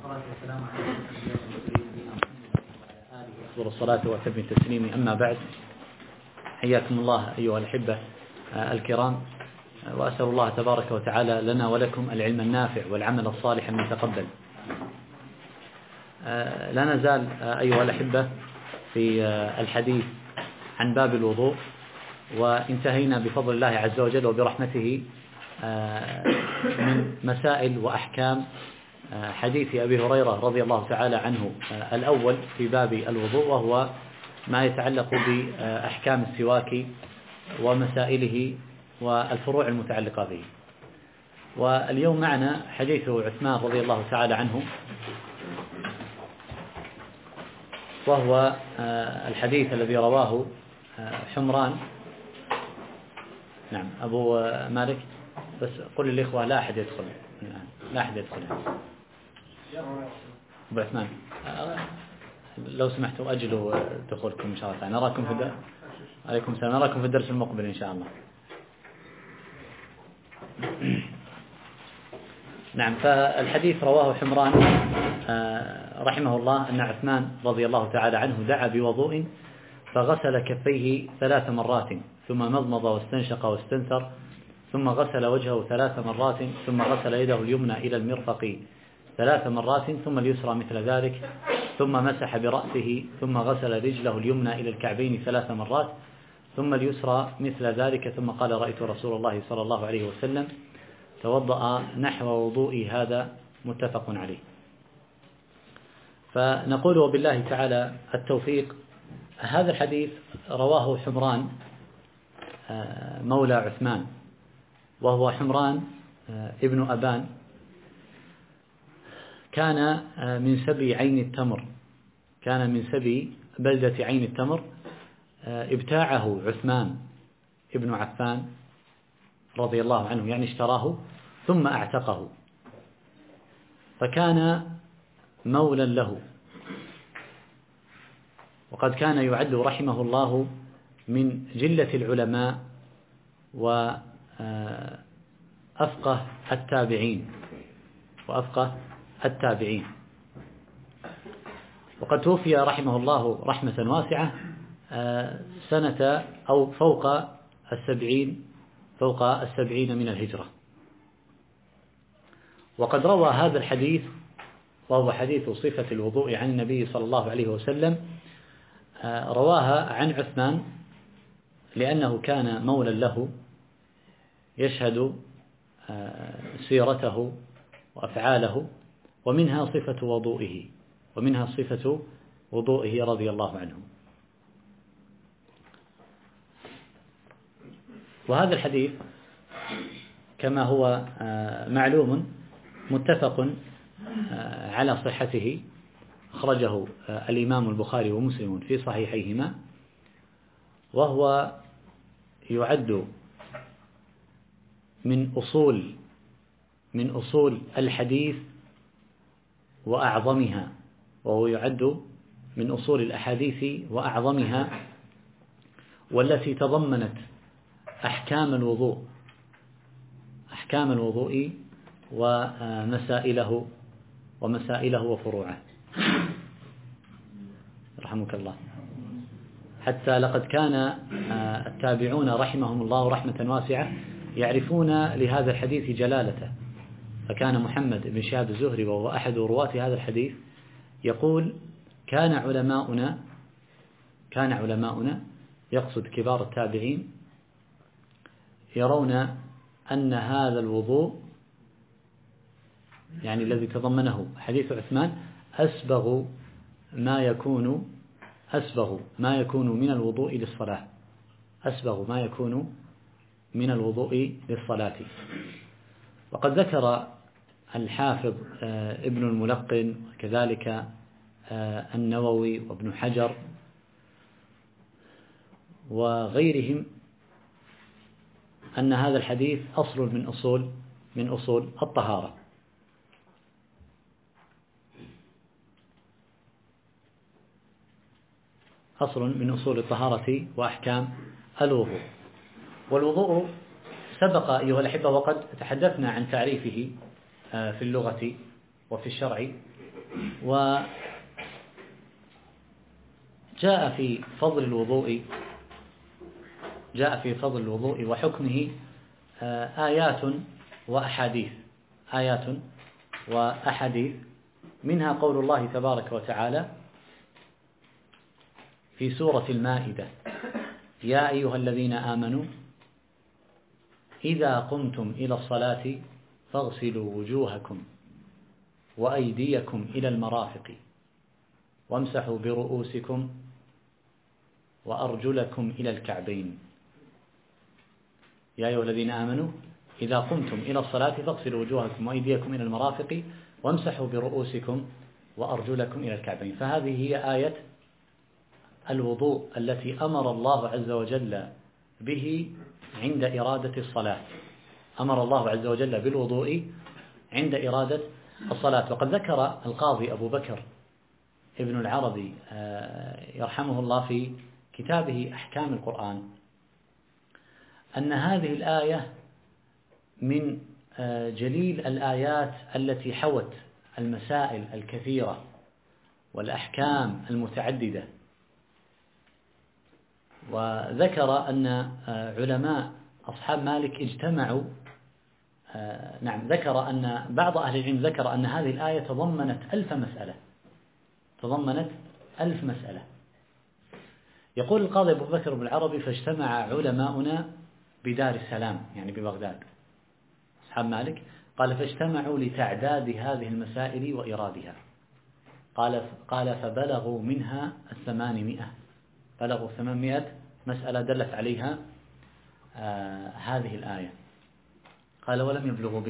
والصلاة والسلام على أفضل الصلاة وأتم التسليم. أما بعد، حياكم الله أيها الأحبة الكرام، وأسأل الله تبارك وتعالى لنا ولكم العلم النافع والعمل الصالح المتقبل. لا نزال أيها الأحبة في الحديث عن باب الوضوء، وانتهينا بفضل الله عز وجل وبرحمته من مسائل وأحكام حديث أبي هريرة رضي الله تعالى عنه الأول في باب الوضوء، وهو ما يتعلق بأحكام السواك ومسائله والفروع المتعلقة به. واليوم معنا حديث عثمان رضي الله تعالى عنه، وهو الحديث الذي رواه حمران. نعم أبو مالك، بس قل للإخوة لا أحد يدخل، لا أحد يدخل. أبو عثمان، لو سمحتوا أجلوا دخولكم إن شاء الله. نراكم في عليكم السلام، نراكم في الدرس المقبل إن شاء الله. نعم، فالحديث رواه حمران رحمه الله أن عثمان رضي الله تعالى عنه دعا بوضوء فغسل كفيه 3 مرات، ثم مضمض واستنشق واستنثر، ثم غسل وجهه 3 مرات، ثم غسل يده اليمنى إلى المرفق 3 مرات، ثم اليسرى مثل ذلك، ثم مسح برأسه، ثم غسل رجله اليمنى إلى الكعبين 3 مرات، ثم اليسرى مثل ذلك، ثم قال: رأيت رسول الله صلى الله عليه وسلم توضأ نحو وضوئي هذا، متفق عليه. فنقول وبالله تعالى التوفيق. هذا الحديث رواه حمران مولى عثمان، وهو حمران ابن أبان، كان من سبي عين التمر، كان من سبي بلدة عين التمر. ابتاعه عثمان ابن عفان رضي الله عنه، يعني اشتراه ثم اعتقه، فكان مولا له. وقد كان يعد رحمه الله من جلة العلماء وأفقه التابعين، وقد توفي رحمه الله رحمة واسعة سنة أو فوق 70 من الهجرة. وقد روى هذا الحديث، وهو حديث صفة الوضوء عن النبي صلى الله عليه وسلم، رواها عن عثمان لأنه كان مولا له يشهد سيرته وأفعاله، ومنها صفة وضوئه رضي الله عنه. وهذا الحديث كما هو معلوم متفق على صحته، أخرجه الإمام البخاري ومسلم في صحيحيهما، وهو يعد من أصول الحديث وأعظمها، وهو يعد من أصول الأحاديث وأعظمها، والتي تضمنت أحكام الوضوء ومسائله وفروعه، رحمك الله. حتى لقد كان التابعون رحمهم الله رحمة واسعة يعرفون لهذا الحديث جلالته. فكان محمد بن شهاب الزهري، وهو أحد رواة هذا الحديث، يقول: كان علماؤنا يقصد كبار التابعين، يرون أن هذا الوضوء، يعني الذي تضمنه حديث عثمان، أسبغ ما يكون من الوضوء للصلاة. وقد ذكر الحافظ ابن الملقن، وكذلك النووي وابن حجر وغيرهم، أن هذا الحديث أصل من أصول الطهارة. وأحكام الوضوء. والوضوء سبق أيها الأحبة وقد تحدثنا عن تعريفه في اللغة وفي الشرع، وجاء في فضل الوضوء وحكمه آيات وأحاديث منها قول الله تبارك وتعالى في سورة المائدة: يا أيها الذين آمنوا إذا قمتم إلى الصلاة فاغسلوا وجوهكم وأيديكم إلى المرافق وامسحوا برؤوسكم وأرجلكم إلى الكعبين. يا أيها الذين آمنوا إذا قمتم إلى الصلاة فاغسلوا وجوهكم وأيديكم إلى المرافق وامسحوا برؤوسكم وأرجلكم إلى الكعبين. فهذه هي آية الوضوء التي أمر الله عز وجل به عند إرادة الصلاة. أمر الله عز وجل بالوضوء عند إرادة الصلاة. وقد ذكر القاضي أبو بكر ابن العربي يرحمه الله في كتابه أحكام القرآن أن هذه الآية من جليل الآيات التي حوت المسائل الكثيرة والأحكام المتعددة. وذكر أن علماء أصحاب مالك اجتمعوا، ذكر أن بعض أهل العلم ذكر أن هذه الآية تضمنت 1000 مسألة. يقول القاضي أبو بكر بن العربي: فاجتمع علماؤنا بدار السلام، يعني ببغداد، أصحاب مالك، قال: فاجتمعوا لتعداد هذه المسائل وإرادها. قال فبلغوا منها 800 مسألة دلت عليها هذه الآية. قال: ولم يبلغوا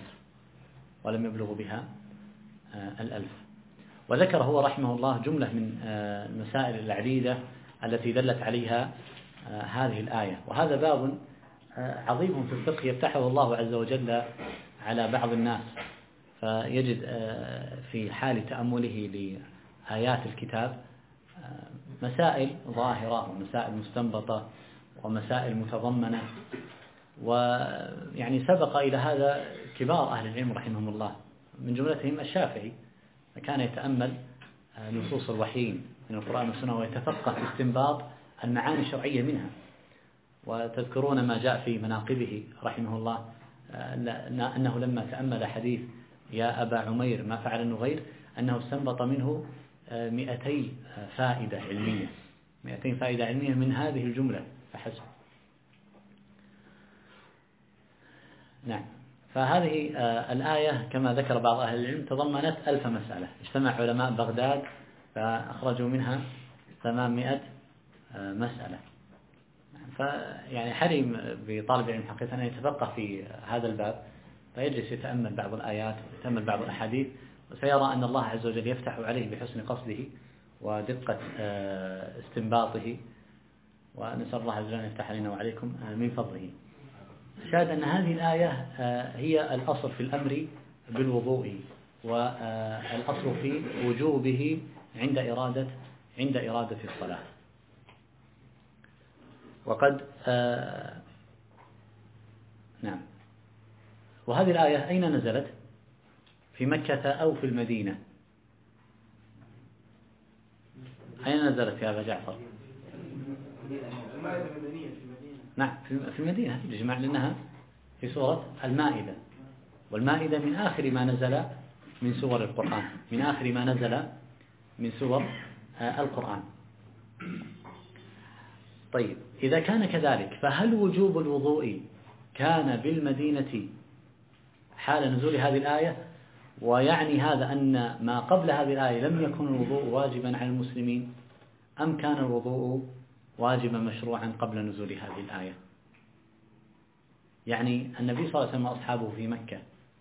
بها الألف. وذكر هو رحمه الله جملة من المسائل العديدة التي دلت عليها هذه الآية. وهذا باب عظيم في الفقه يفتحه الله عز وجل على بعض الناس، فيجد في حال تأمله لآيات الكتاب مسائل ظاهرة ومسائل مستنبطة ومسائل متضمنة. ويعني سبق إلى هذا كبار أهل العلم رحمهم الله، من جملتهم الشافعي، كان يتأمل نصوص الوحيين من القرآن والسنة ويتفقه في استنباط المعاني الشرعية منها. وتذكرون ما جاء في مناقبه رحمه الله أنه لما تأمل حديث يا أبا عمير ما فعل النغير أنه استنبط منه 200 فائدة علمية من هذه الجملة فحسب. نعم. فهذه الآية كما ذكر بعض أهل العلم تضمنت 1000 مسألة. اجتمع علماء بغداد فأخرجوا منها 800 مسألة. فيعني حري بطالب العلم حقيقة أن يتفقه في هذا الباب، فيجلس يتأمل بعض الآيات ويتأمل بعض الأحاديث، وسيرى أن الله عز وجل يفتح عليه بحسن قصده ودقة استنباطه. ونسأل الله عز وجل أن يفتح علينا وعليكم من فضله. شاهد أن هذه الآية هي الأصل في الأمر بالوضوء، والأصل في وجوبه عند إرادة الصلاة. وقد نعم. وهذه الآية أين نزلت؟ في مكة أو في المدينة؟ أين نزلت يا أبا جعفر؟ نعم في المدينة بالإجماع، لأنها في سورة المائدة، والمائدة من آخر ما نزل من سور القرآن، من سور القرآن. طيب، إذا كان كذلك فهل وجوب الوضوء كان بالمدينة حال نزول هذه الآية؟ ويعني هذا أن ما قبل هذه الآية لم يكن الوضوء واجبا على المسلمين، أم كان الوضوء واجبا مشروعا قبل نزول هذه الآية؟ يعني النبي صلى الله عليه وسلم وأصحابه في مكة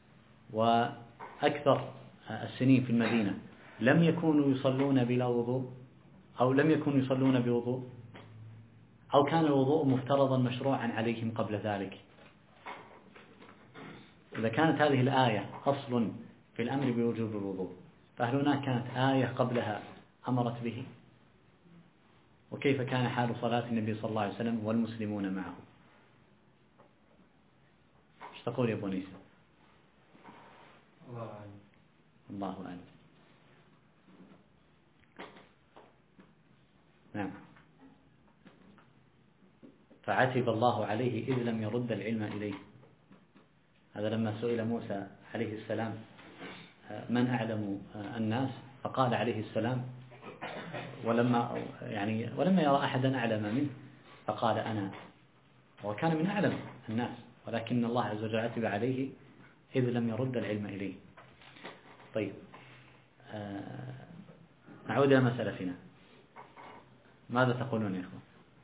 وأكثر السنين في المدينة لم يكونوا يصلون بلا وضوء، أو لم يكونوا يصلون بوضوء، أو كان الوضوء مفترضا مشروعا عليهم قبل ذلك؟ إذا كانت هذه الآية أصل في الأمر بوجوب الوضوء، فهل هناك كانت آية قبلها أمرت به؟ وكيف كان حال صلاة النبي صلى الله عليه وسلم والمسلمون معه؟ ايش تقول يا أبو نيس؟ الله أعلم. فعتب الله عليه إذ لم يرد العلم إليه. هذا لما سئل موسى عليه السلام من أعلم الناس، فقال عليه السلام ولما يرى أحدا أعلم منه فقال أنا، وكان من أعلم الناس، ولكن الله عز وجل عتب عليه إذ لم يرد العلم إليه. طيب، نعود إلى مسألتنا. ماذا تقولون يا إخوان؟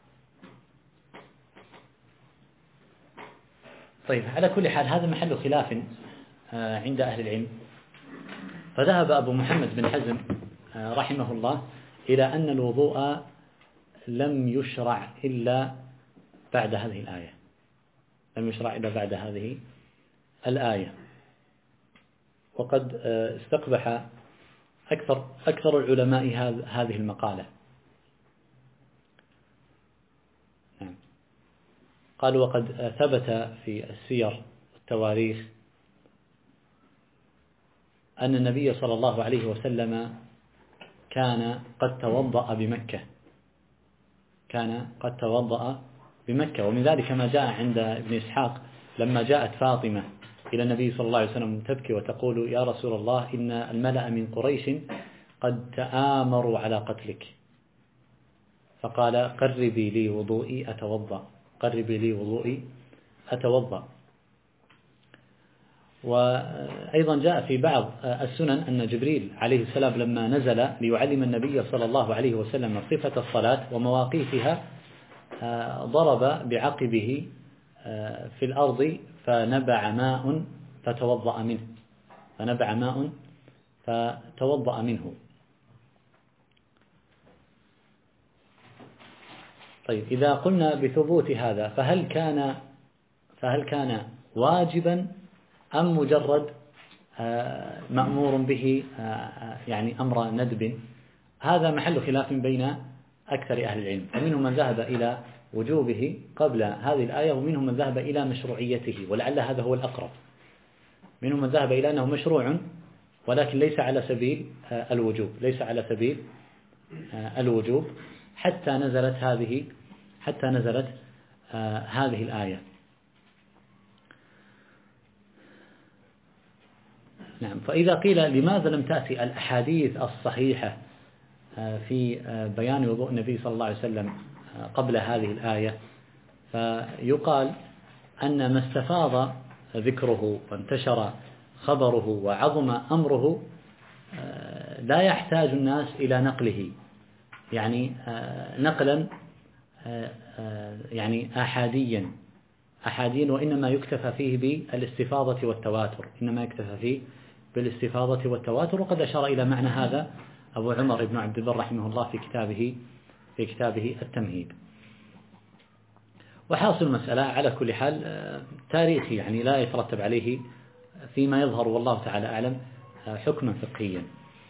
طيب، على كل حال هذا محل خلاف عند أهل العلم. فذهب أبو محمد بن حزم رحمه الله إلى أن الوضوء لم يشرع إلا بعد هذه الآية، لم يشرع إلا بعد هذه الآية. وقد استقبح أكثر العلماء هذه المقالة. نعم. قالوا وقد ثبت في السير والتواريخ أن النبي صلى الله عليه وسلم كان قد توضأ بمكة، ومن ذلك ما جاء عند ابن إسحاق لما جاءت فاطمة إلى النبي صلى الله عليه وسلم تبكي وتقول يا رسول الله إن الملأ من قريش قد تآمروا على قتلك، فقال قربي لي وضوئي أتوضأ. وأيضا جاء في بعض السنن أن جبريل عليه السلام لما نزل ليعلم النبي صلى الله عليه وسلم صفة الصلاة ومواقيتها ضرب بعقبه في الأرض فنبع ماء فتوضأ منه. طيب، إذا قلنا بثبوت هذا فهل كان واجبا أم مجرد مأمور به يعني أمر ندب؟ هذا محل خلاف بين أكثر أهل العلم، فمنهم من ذهب إلى وجوبه قبل هذه الآية، ومنهم من ذهب إلى مشروعيته، ولعل هذا هو الأقرب. منهم من ذهب إلى أنه مشروع ولكن ليس على سبيل الوجوب حتى نزلت هذه الآية. نعم. فإذا قيل لماذا لم تأتي الأحاديث الصحيحة في بيان وضوء النبي صلى الله عليه وسلم قبل هذه الآية، فيقال أن ما استفاض ذكره وانتشر خبره وعظم أمره لا يحتاج الناس إلى نقله، يعني نقلا يعني أحاديا، وإنما يكتفى فيه بالاستفاضة والتواتر، وقد أشار إلى معنى هذا أبو عمر بن عبد البر رحمه الله في كتابه التمهيد. وحاصل المسألة على كل حال تاريخي، يعني لا يترتب عليه فيما يظهر والله تعالى أعلم حكما فقهيا،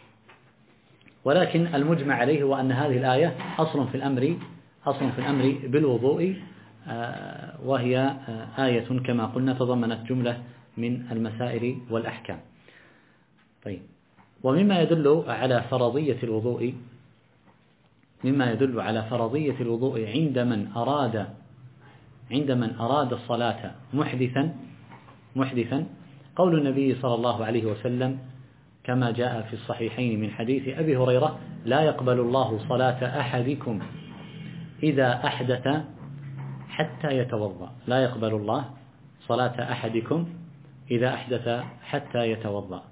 ولكن المجمع عليه هو أن هذه الآية أصل في الأمر بالوضوء، وهي آية كما قلنا تضمنت جملة من المسائل والأحكام. طيب، ومما يدل على فرضية الوضوء عند من أراد الصلاة محدثا قول النبي صلى الله عليه وسلم كما جاء في الصحيحين من حديث أبي هريرة لا يقبل الله صلاة أحدكم إذا أحدث حتى يتوضأ. لا يقبل الله صلاة أحدكم إذا أحدث حتى يتوضأ.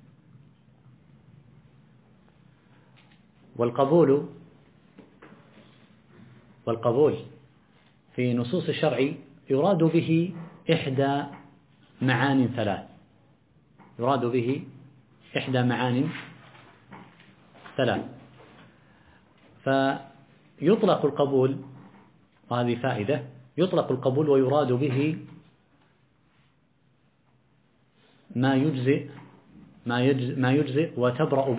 والقبول في نصوص الشرع يراد به إحدى معان ثلاث. فيطلق القبول، وهذه فائدة، يطلق القبول ويراد به ما يجزئ وتبرأ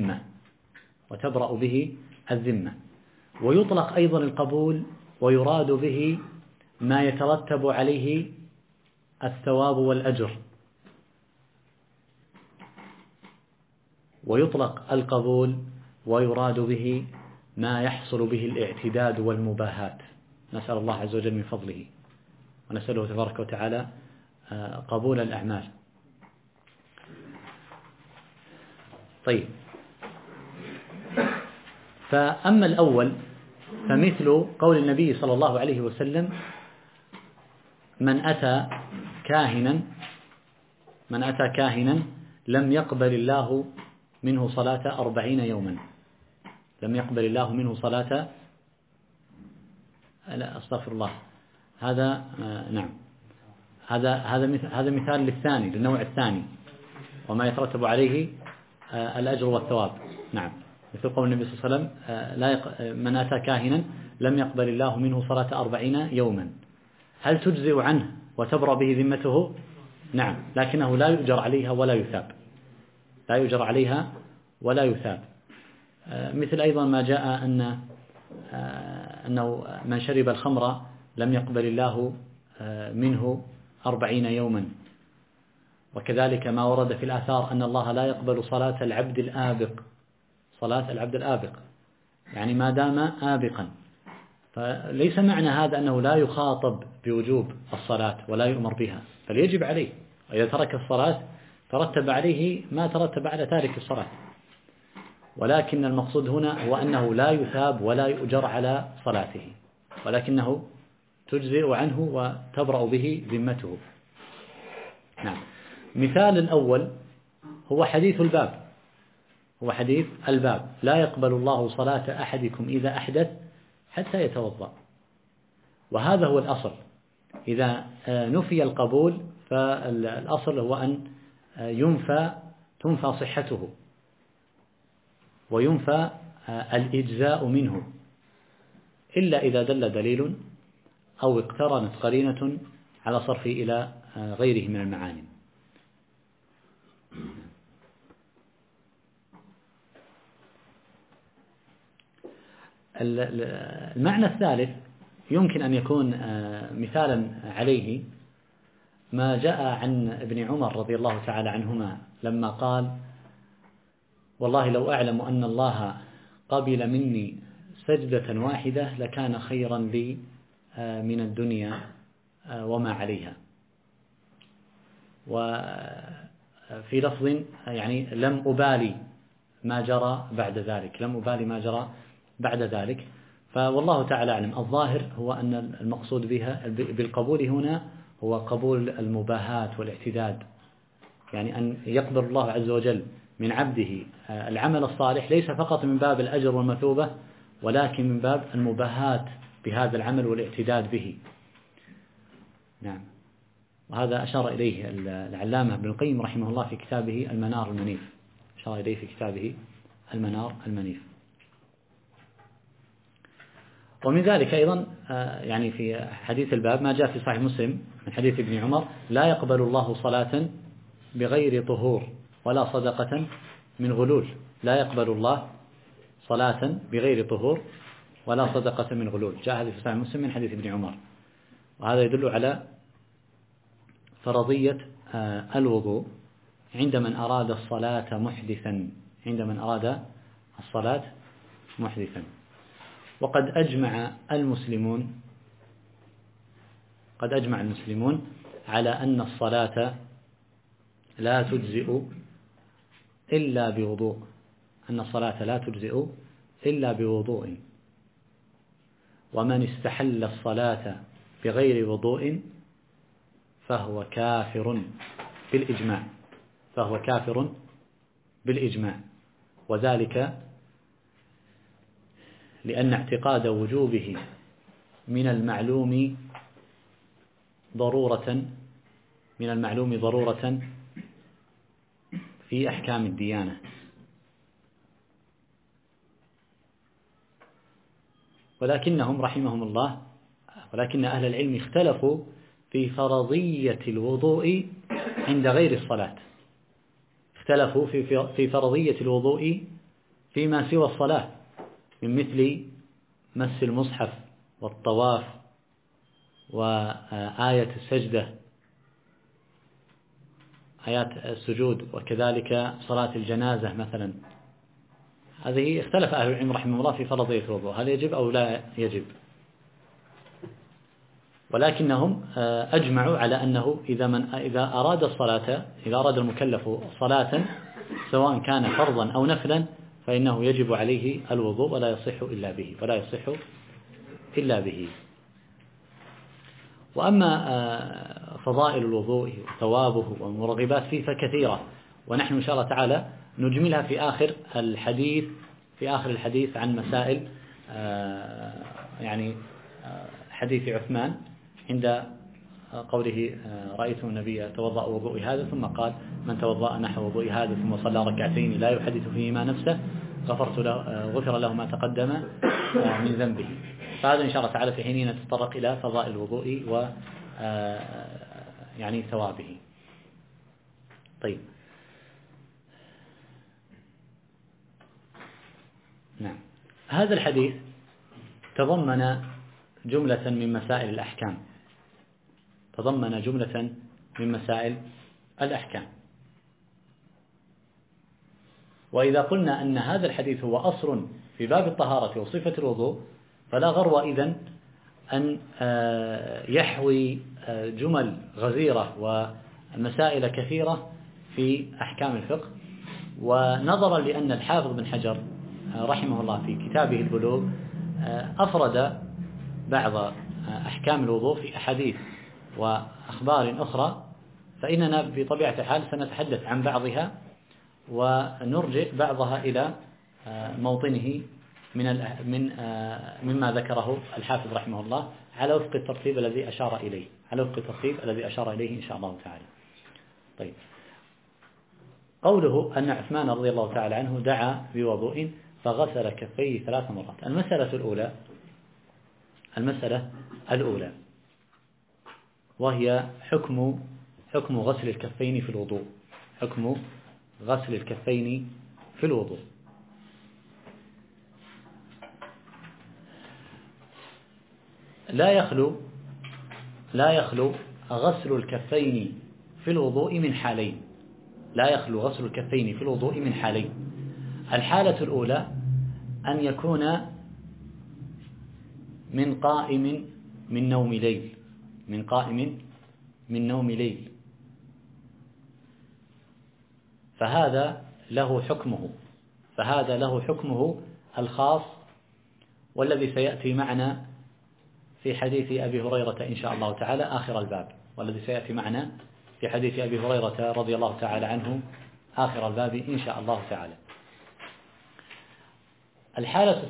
به الذمة، ويطلق أيضا القبول ويراد به ما يترتب عليه الثواب والأجر، ويطلق القبول ويراد به ما يحصل به الاعتداد والمباهات، نسأل الله عز وجل من فضله، ونسأله تبارك وتعالى قبول الأعمال. طيب، فأما الأول فمثل قول النبي صلى الله عليه وسلم: من أتى كاهنا لم يقبل الله منه صلاة 40 يوما. لم يقبل الله منه صلاة، لا أستغفر الله، هذا نعم، هذا مثال للثاني، للنوع الثاني، وما يترتب عليه الأجر والثواب. نعم، مثل قول النبي صلى الله عليه وسلم: من أتى كاهنا لم يقبل الله منه صلاة 40 يوما. هل تجزئ عنه وتبرأ به ذمته؟ نعم، لكنه لا يؤجر عليها ولا يثاب، لا يؤجر عليها ولا يثاب. مثل أيضا ما جاء أنه من شرب الخمر لم يقبل الله منه 40 يوما. وكذلك ما ورد في الآثار أن الله لا يقبل صلاة العبد الآبق، يعني ما دام آبقا. فليس معنى هذا أنه لا يخاطب بوجوب الصلاة ولا يؤمر بها، بل يجب عليه، وإذا ترك الصلاة ترتب عليه ما ترتب على تارك الصلاة. ولكن المقصود هنا هو أنه لا يثاب ولا يؤجر على صلاته، ولكنه تجزئ عنه وتبرأ به ذمته. نعم. مثال الأول هو حديث الباب: لا يقبل الله صلاة أحدكم إذا أحدث حتى يتوضأ. وهذا هو الأصل. إذا نفي القبول فالأصل هو أن تنفى صحته وينفى الإجزاء منه، إلا إذا دل دليل أو اقترنت قرينة على صرفه إلى غيره من المعاني. المعنى الثالث يمكن أن يكون مثالا عليه ما جاء عن ابن عمر رضي الله تعالى عنهما لما قال: والله لو أعلم أن الله قبل مني سجدة واحدة لكان خيرا لي من الدنيا وما عليها. وفي لفظ يعني لم أبالي ما جرى بعد ذلك. فوالله تعالى أعلم. الظاهر هو أن المقصود بالقبول هنا هو قبول المباهات والاعتداد، يعني أن يقبل الله عز وجل من عبده العمل الصالح ليس فقط من باب الأجر والمثوبة، ولكن من باب المباهات بهذا العمل والاعتداد به. نعم. وهذا أشار إليه العلامة ابن القيم رحمه الله في كتابه المنار المنيف. ومن ذلك أيضا يعني في حديث الباب ما جاء في صحيح مسلم من حديث ابن عمر: لا يقبل الله صلاة بغير طهور ولا صدقة من غلول. لا يقبل الله صلاة بغير طهور ولا صدقة من غلول. جاء هذا في صحيح مسلم من حديث ابن عمر. وهذا يدل على فرضية الوضوء عند من أراد الصلاة محدثا. وقد أجمع المسلمون على أن الصلاة لا تجزئ إلا بوضوء، ومن استحل الصلاة بغير وضوء فهو كافر بالإجماع. وذلك لأن اعتقاد وجوبه من المعلوم ضرورة في أحكام الديانة. ولكن أهل العلم اختلفوا في فرضية الوضوء عند غير الصلاة. اختلفوا في فرضية الوضوء فيما سوى الصلاة، من مثل مس المصحف والطواف وآية السجدة، آيات السجود، وكذلك صلاة الجنازة مثلا. هذه اختلف أهل العلم رحمه الله في فرضية الوضوء، هل يجب أو لا يجب. ولكنهم أجمعوا على أنه إذا أراد المكلف صلاة سواء كان فرضا أو نفلا فإنه يجب عليه الوضوء ولا يصح إلا به. وأما فضائل الوضوء وثوابه والمرغبات فيه فكثيرة، ونحن إن شاء الله تعالى نجملها في آخر الحديث عن مسائل يعني حديث عثمان عند قوله رأيت النبي يتوضأ وضوء هذا ثم قال من توضأ نحو وضوء هذا ثم صلى ركعتين لا يحدث فيهما نفسه غفر له ما تقدم من ذنبه. فهذا إن شاء الله تعالى في حين نتطرق إلى فضائل الوضوء و يعني ثوابه. طيب، نعم، هذا الحديث تضمن جملة من مسائل الأحكام. وإذا قلنا أن هذا الحديث هو أصل في باب الطهارة وصفة الوضوء فلا غرو إذن أن يحوي جمل غزيرة ومسائل كثيرة في أحكام الفقه. ونظرا لأن الحافظ بن حجر رحمه الله في كتابه البلوغ أفرد بعض أحكام الوضوء في أحاديث وأخبار أخرى، فإننا بطبيعة الحال سنتحدث عن بعضها ونرجع بعضها إلى موطنه مما ذكره الحافظ رحمه الله على وفق الترتيب الذي أشار إليه إن شاء الله تعالى. طيب، قوله أن عثمان رضي الله تعالى عنه دعا بوضوء فغسل كفيه 3 مرات. المسألة الأولى وهي حكم غسل الكفين في الوضوء. لا يخلو غسل الكفين في الوضوء من حالين. الحالة الأولى أن يكون من قائم من نوم ليل، فهذا له حكمه الخاص والذي سيأتي معنا في حديث أبي هريرة إن شاء الله تعالى آخر الباب، رضي الله تعالى عنه آخر الباب إن شاء الله تعالى. الحالة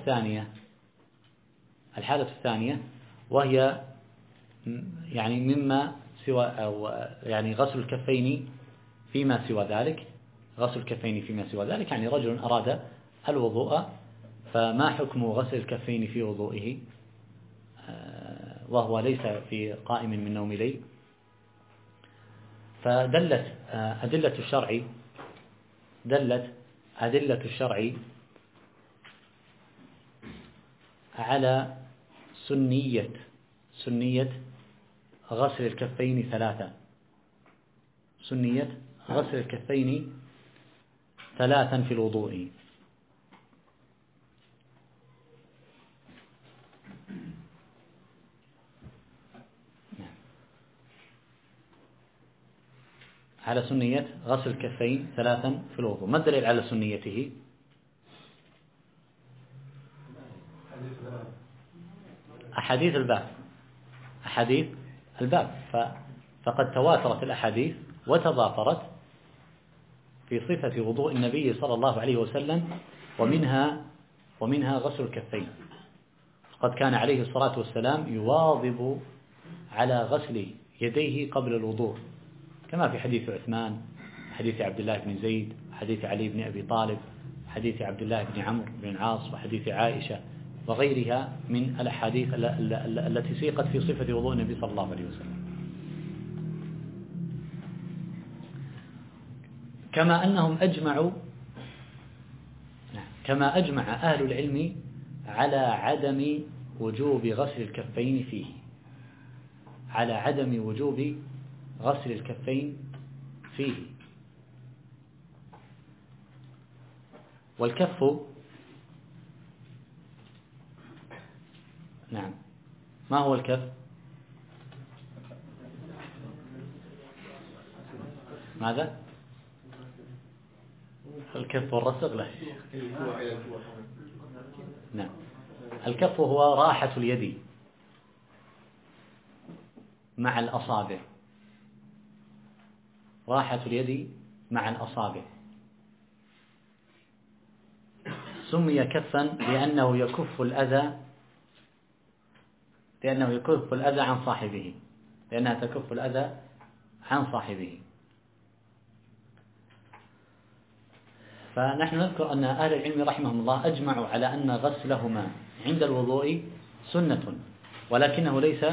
الثانية وهي يعني مما سوى أو يعني غسل الكفين فيما سوى ذلك، يعني رجل أراد الوضوء، فما حكم غسل الكفين في وضوئه وهو ليس في قائم من نوم ليل؟ فدلت أدلة الشرع على سنية غسل الكفين 3 في الوضوء. على سنية غسل الكفين 3 في الوضوء. ما الدليل على سنيته؟ أحاديث الباب فقد تواترت الأحاديث وتضافرت في صفة وضوء النبي صلى الله عليه وسلم، ومنها غسل الكفين. قد كان عليه الصلاة والسلام يواظب على غسل يديه قبل الوضوء، كما في حديث عثمان، حديث عبد الله بن زيد، حديث علي بن أبي طالب، حديث عبد الله بن عمرو بن العاص، وحديث عائشة وغيرها من الأحاديث التي سيقت في صفة وضوء النبي صلى الله عليه وسلم. كما أجمع أهل العلم على عدم وجوب غسل الكفين فيه. والكف ما هو الكف؟ ماذا؟ الكف والرسغ لا. نعم. الكف هو راحة اليد مع الأصابع، راحة اليد مع الأصابع. سمي كفا لأنه يكف الأذى عن صاحبه، لأنها تكف الأذى عن صاحبه. فنحن نذكر أن أهل العلم رحمهم الله أجمعوا على أن غسلهما عند الوضوء سنة، ولكنه ليس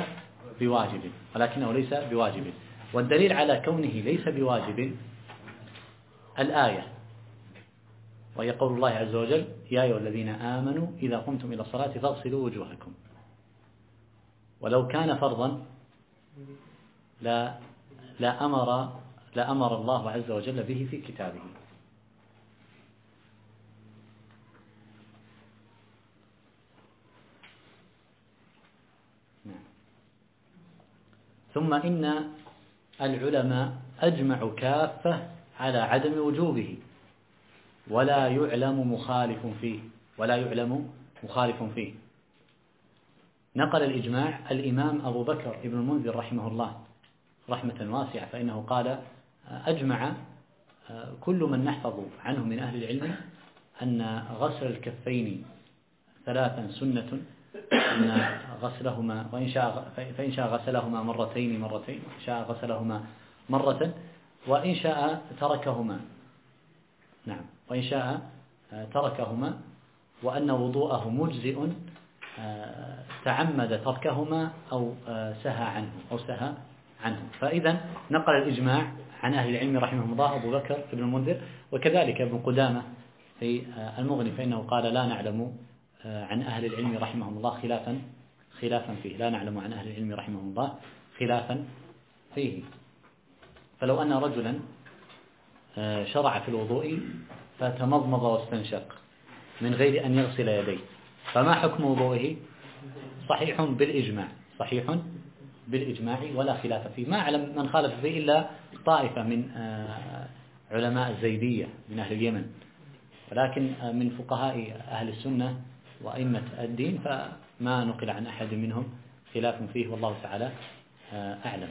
بواجب. والدليل على كونه ليس بواجب الآية، وهي قول الله عز وجل: يا أيها الذين آمنوا إذا قمتم إلى الصلاة فاغسلوا وجوهكم. ولو كان فرضا لا أمر الله عز وجل به في كتابه. ثم إن العلماء أجمعوا كافة على عدم وجوبه، ولا يعلم مخالف فيه. نقل الإجماع الإمام أبو بكر ابن المنذر رحمه الله رحمة واسعة، فإنه قال: أجمع كل من نحفظ عنه من أهل العلم أن غسل الكفين 3 سنة، أن غسلهما فإن شاء غسلهما مرتين، وإن شاء غسلهما مرة، وإن شاء تركهما. نعم، وإن شاء تركهما، وأن وضوءه مجزئ تعمد تركهما أو سهى عنه. فإذا نقل الإجماع عن أهل العلم رحمهم الله أبو بكر بن المنذر، وكذلك ابن قدامة في المغني، فإنه قال: لا نعلم عن أهل العلم رحمهم الله خلافا فيه، لا نعلم عن أهل العلم رحمهم الله خلافا فيه. فلو أن رجلا شرع في الوضوء فتمضمض واستنشق من غير أن يغسل يديه، فما حكم وضوئه؟ صحيح بالإجماع ولا خلاف فيه. ما أعلم من خالف فيه إلا طائفة من علماء الزيدية من أهل اليمن، ولكن من فقهاء أهل السنة وأئمة الدين فما نقل عن أحد منهم خلاف فيه، والله تعالى أعلم.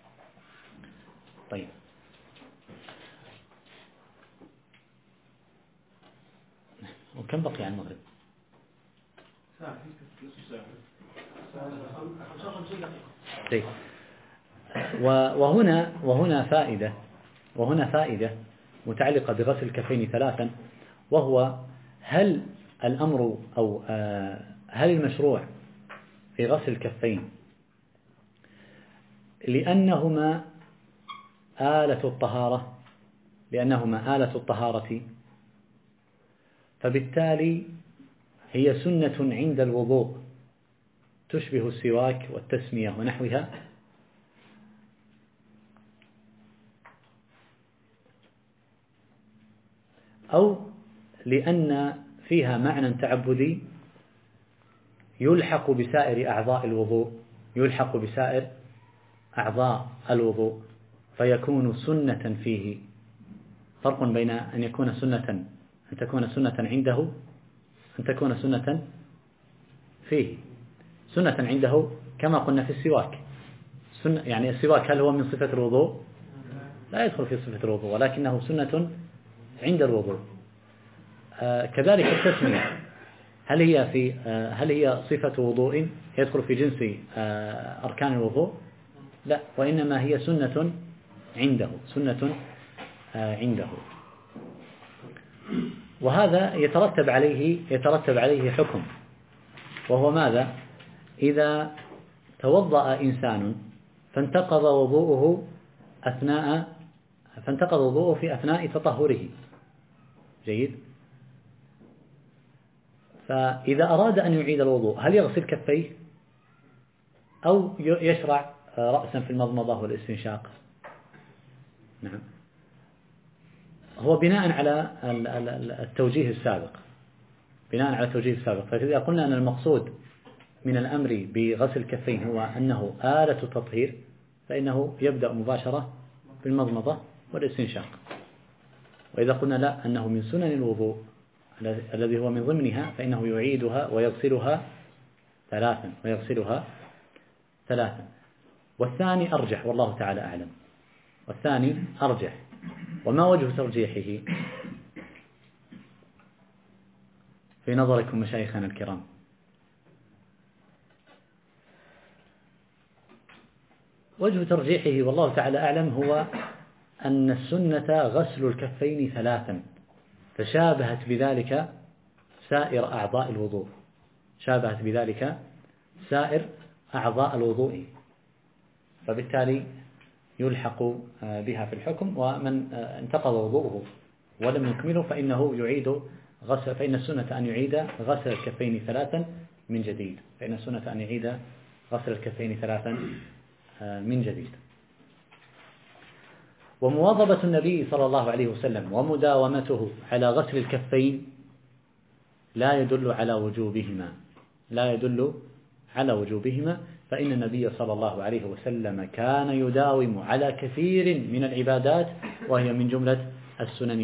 طيب، وكم بقي عن المغرب؟ طيب. وهنا فائدة متعلقة بغسل الكفين 3، وهو هل الأمر أو هل المشروع في غسل الكفين لأنهما آلة الطهارة، فبالتالي هي سنة عند الوضوء تشبه السواك والتسمية ونحوها، أو لأن فيها معنى تعبدي يلحق بسائر أعضاء الوضوء فيكون سنة فيه. فرق بين أن يكون سنة، أن تكون سنة عنده، أن تكون سنة فيه. سنة عنده كما قلنا في السواك، يعني السواك هل هو من صفة الوضوء؟ لا يدخل في صفة الوضوء، ولكنه سنة عند الوضوء. كذلك التسمية، هل هي صفة وضوء يدخل في جنس أركان الوضوء؟ لا، وإنما هي سنة عنده. وهذا يترتب عليه حكم، وهو ماذا؟ إذا توضأ إنسان فانتقض وضوءه في أثناء تطهره، جيد، فإذا أراد أن يعيد الوضوء هل يغسل كفيه أو يشرع رأسا في المضمضة والاستنشاق؟ نعم، هو بناء على التوجيه السابق. فإذا قلنا أن المقصود من الأمر بغسل الكفين هو أنه آلة تطهير، فإنه يبدأ مباشرة بالمضمضة والاستنشاق. وإذا قلنا لا أنه من سنن الوضوء الذي هو من ضمنها فإنه يعيدها ويغسلها ثلاثا. والثاني أرجح والله تعالى أعلم. والثاني أرجح. وما وجه ترجيحه في نظركم مشايخنا الكرام؟ وجه ترجيحه والله تعالى أعلم هو أن السنة غسل الكفين ثلاثا، فشابهت بذلك سائر أعضاء الوضوء، فبالتالي يلحق بها في الحكم. ومن انتقض وضوءه ولم يكمله فإنه يعيد غسل، فإن السنة أن يعيد غسل الكفين ثلاثا من جديد. ومواظبة النبي صلى الله عليه وسلم ومداومته على غسل الكفين لا يدل على وجوبهما، فإن النبي صلى الله عليه وسلم كان يداوم على كثير من العبادات وهي من جملة السنن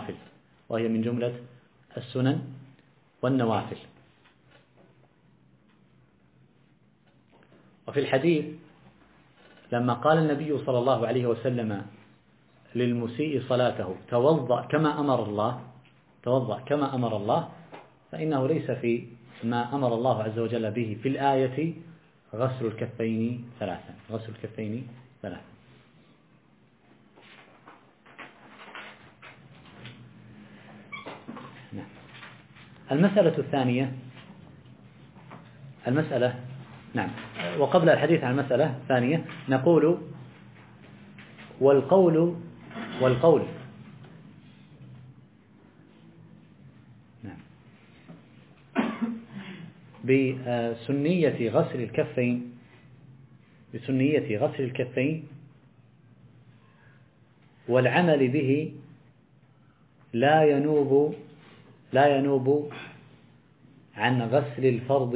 والنوافل. وفي الحديث لما قال النبي صلى الله عليه وسلم للمسيء صلاته توضأ كما أمر الله، فإنه ليس في ما أمر الله عز وجل به في الآية غسل الكفين ثلاثا. المسألة الثانية وقبل الحديث عن المسألة الثانية نقول والقول بسنية غسل الكفين والعمل به لا ينوب عن غسل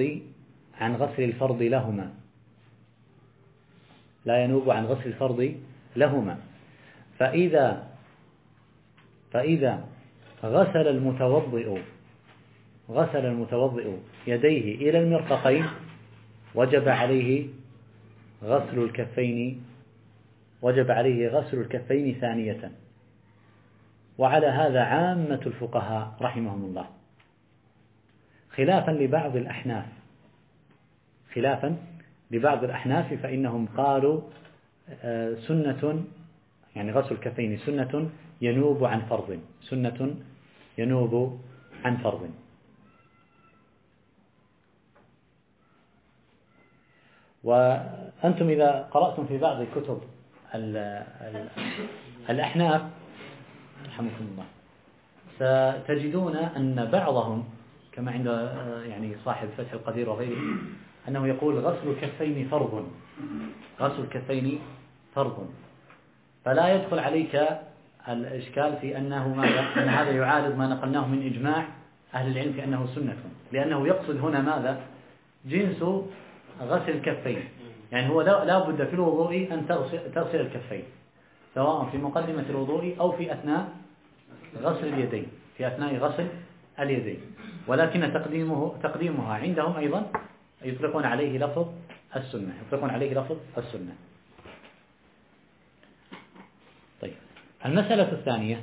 الفرض لهما. فإذا غسل المتوضئ يديه إلى المرفقين وجب عليه غسل الكفين ثانية. وعلى هذا عامة الفقهاء رحمهم الله، خلافا لبعض الأحناف فإنهم قالوا سنة، يعني غسل الكفين سنة ينوب عن فرض. وأنتم إذا قرأتم في بعض كتب الأحناف رحمكم الله ستجدون أن بعضهم كما عند يعني صاحب فتح القدير وغيره أنه يقول غسل الكفين فرض، فلا يدخل عليك الإشكال في أن هذا يعارض ما نقلناه من إجماع أهل العلم في أنه سنة، لأنه يقصد هنا ماذا؟ جنس غسل الكفين، يعني هو لا بد في الوضوء أن تغسل الكفين سواء في مقدمة الوضوء أو في أثناء غسل اليدين، ولكن تقديمها عندهم أيضا يطلقون عليه لفظ السنة. طيب، المسألة الثانية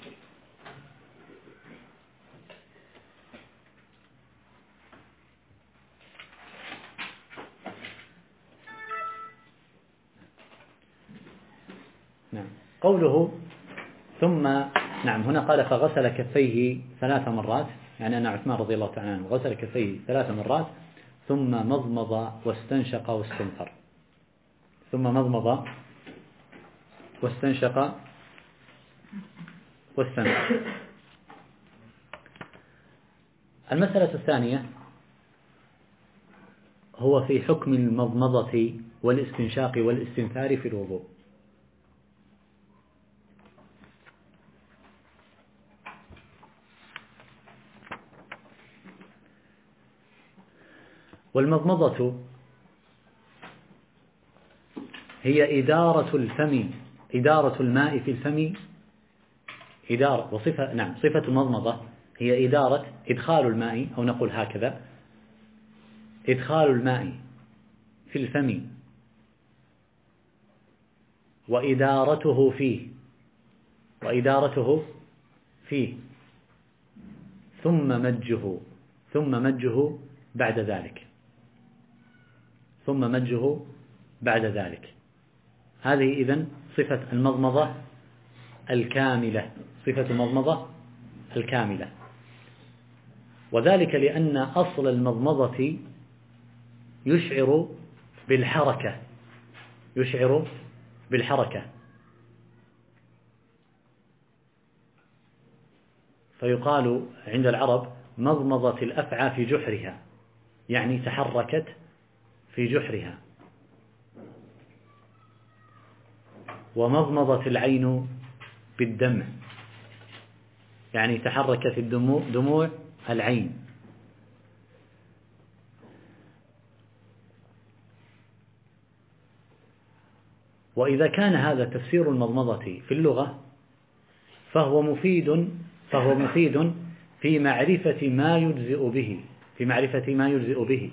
قوله هنا قال فغسل كفيه 3 مرات، يعني أن عثمان رضي الله تعالى عنه غسل كفيه 3 مرات ثم مضمض واستنشق واستنثر. المسألة الثانية هو في حكم المضمضة والاستنشاق والاستنثار في الوضوء. والمضمضة هي إدارة الفم إدارة الماء في الفم وصفة صفة المضمضة هي إدخال الماء، أو نقول هكذا: إدخال الماء في الفم وإدارته فيه ثم مجه بعد ذلك. هذه إذن صفة المضمضة الكاملة. وذلك لأن أصل المضمضة يشعر بالحركة، فيقال عند العرب: مضمضت الأفعى في جحرها، يعني تحركت في جحرها. ومضمضت العين بالدمع، يعني تحركت دموع العين. وإذا كان هذا تفسير المضمضة في اللغة فهو مفيد في معرفة ما يجزئ به.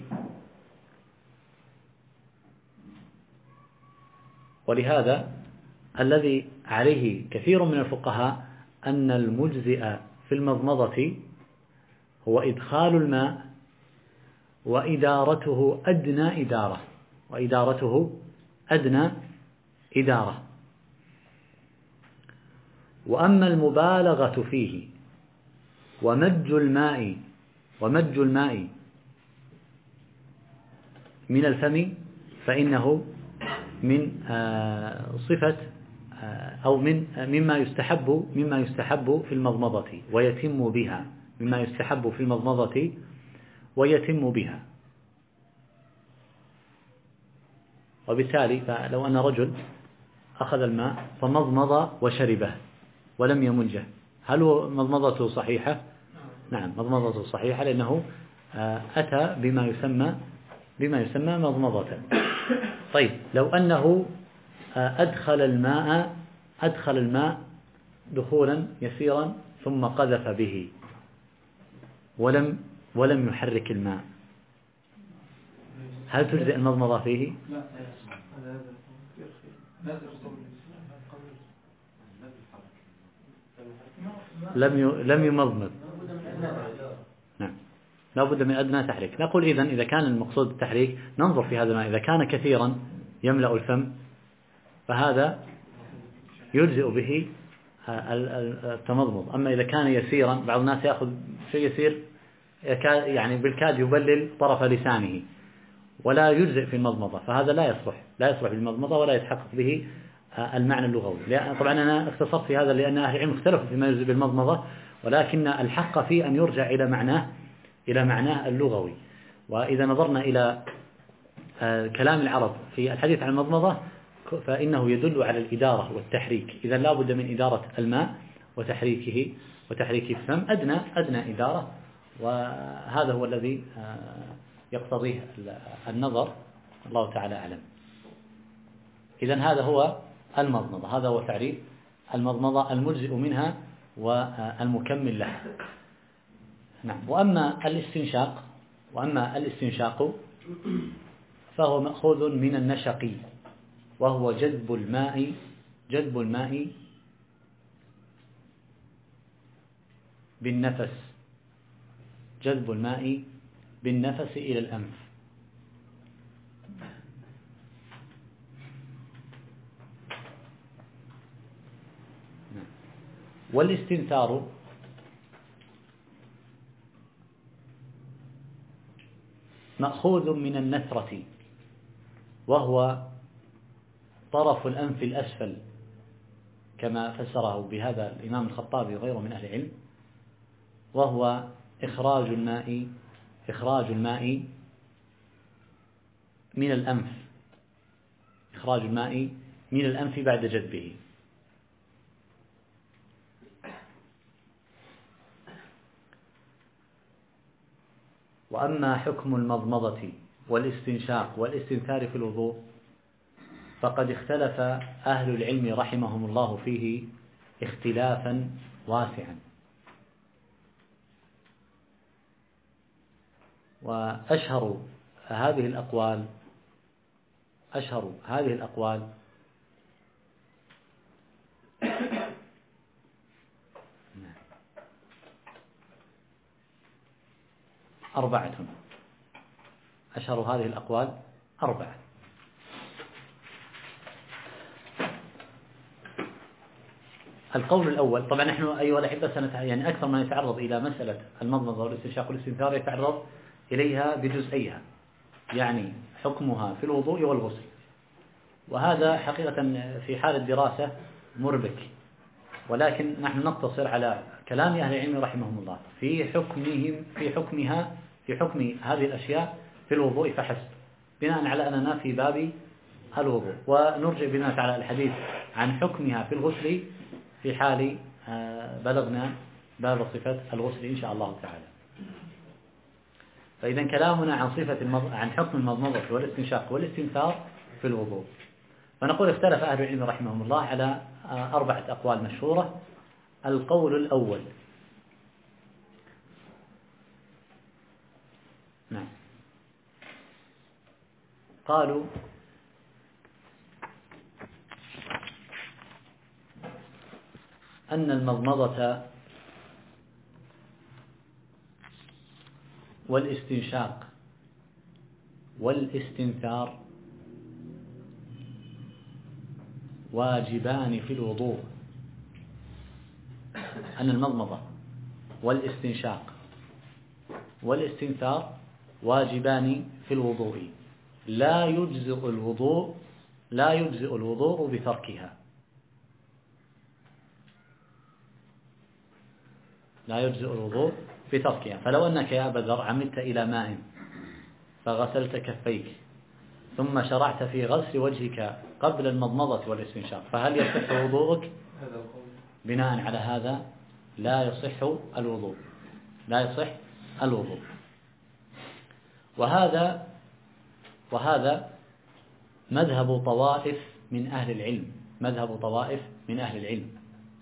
ولهذا الذي عليه كثير من الفقهاء أن المجزئ في المضمضة هو إدخال الماء وإدارته أدنى إدارة. وأما المبالغة فيه ومج الماء من الفم فإنه من صفة أو مما يستحب في المضمضة ويتم بها. وبالتالي فلو أن رجل أخذ الماء فمضمض وشربه ولم يمجه، هل هو مضمضته صحيحة؟ نعم، مضمضته صحيحة، لأنه أتى بما يسمى مضمضة. طيب، لو أنه أدخل الماء دخولا يسيرا ثم قذف به ولم يحرك الماء، هل تجزئ المضمضة فيه؟ لم يمضمض. نعم، لا بد من أدنى تحريك. نقول إذا كان المقصود التحريك ننظر في هذا الماء، إذا كان كثيرا يملأ الفم فهذا يجزئ به التمضمض. أما إذا كان يسيرا، بعض الناس يأخذ شيء يسير يعني بالكاد يبلل طرف لسانه ولا يجزئ في المضمضة، فهذا لا يصلح بالمضمضة ولا يتحقق به المعنى اللغوي. طبعا أنا اختصرت في هذا لأن أهل العلم اختلفوا فيما يجزئ بالمضمضة، ولكن الحق فيه أن يرجع إلى معناه اللغوي. وإذا نظرنا إلى كلام العرب في الحديث عن المضمضة فإنه يدل على الإدارة والتحريك. إذا لا بد من إدارة الماء وتحريكه في الفم أدنى إدارة، وهذا هو الذي يقتضيه النظر. الله تعالى أعلم. إذا هذا هو المضمضة، هذا هو تعريف المضمضة المجزئ منها والمكمل لها. نعم. وأما الاستنشاق فهو مأخوذ من النشق، وهو جذب الماء بالنفس إلى الأنف. والاستنثار مأخوذ من النثرة، وهو طرف الأنف الأسفل، كما فسره بهذا الإمام الخطابي وغيره من أهل العلم، وهو إخراج الماء من الأنف بعد جذبه. وأما حكم المضمضة والاستنشاق والاستنثار في الوضوء فقد اختلف أهل العلم رحمهم الله فيه اختلافا واسعا. وأشهر هذه الأقوال 4. أشهر هذه الأقوال 4. القول الأول، طبعا نحن أيها الأحبة يعني أكثر ما يتعرض إلى مسألة المضمضة والاستنشاق والاستنثار يتعرض إليها بجزئيها، يعني حكمها في الوضوء والغسل، وهذا حقيقة في حال الدراسة مربك، ولكن نحن نقتصر على كلام أهل العلم رحمهم الله في حكم هذه الأشياء في الوضوء فحسب، بناء على أننا في باب الوضوء، ونرجع بناء على الحديث عن حكمها في الغسل في حال بلغنا باب صفة الغسل إن شاء الله تعالى. فإذا كلامنا عن حكم المضمضة والاستنشاق والاستنثار في الوضوء. فنقول اختلف أهل العلم رحمهم الله على 4 أقوال مشهورة. القول الأول، نعم، قالوا أن المضمضة والاستنشاق والاستنثار واجبان في الوضوء. أن المضمضة والاستنشاق والاستنثار واجبان في الوضوء، لا يجزئ الوضوء بتركها. لا يجزئ الوضوء بتركها. فلو أنك يا أبا ذر عمدت إلى ماء فغسلت كفيك ثم شرعت في غسل وجهك قبل المضمضة والاستنشاق، فهل يصح وضوءك؟ بناء على هذا لا يصح الوضوء. وهذا مذهب طوائف من أهل العلم.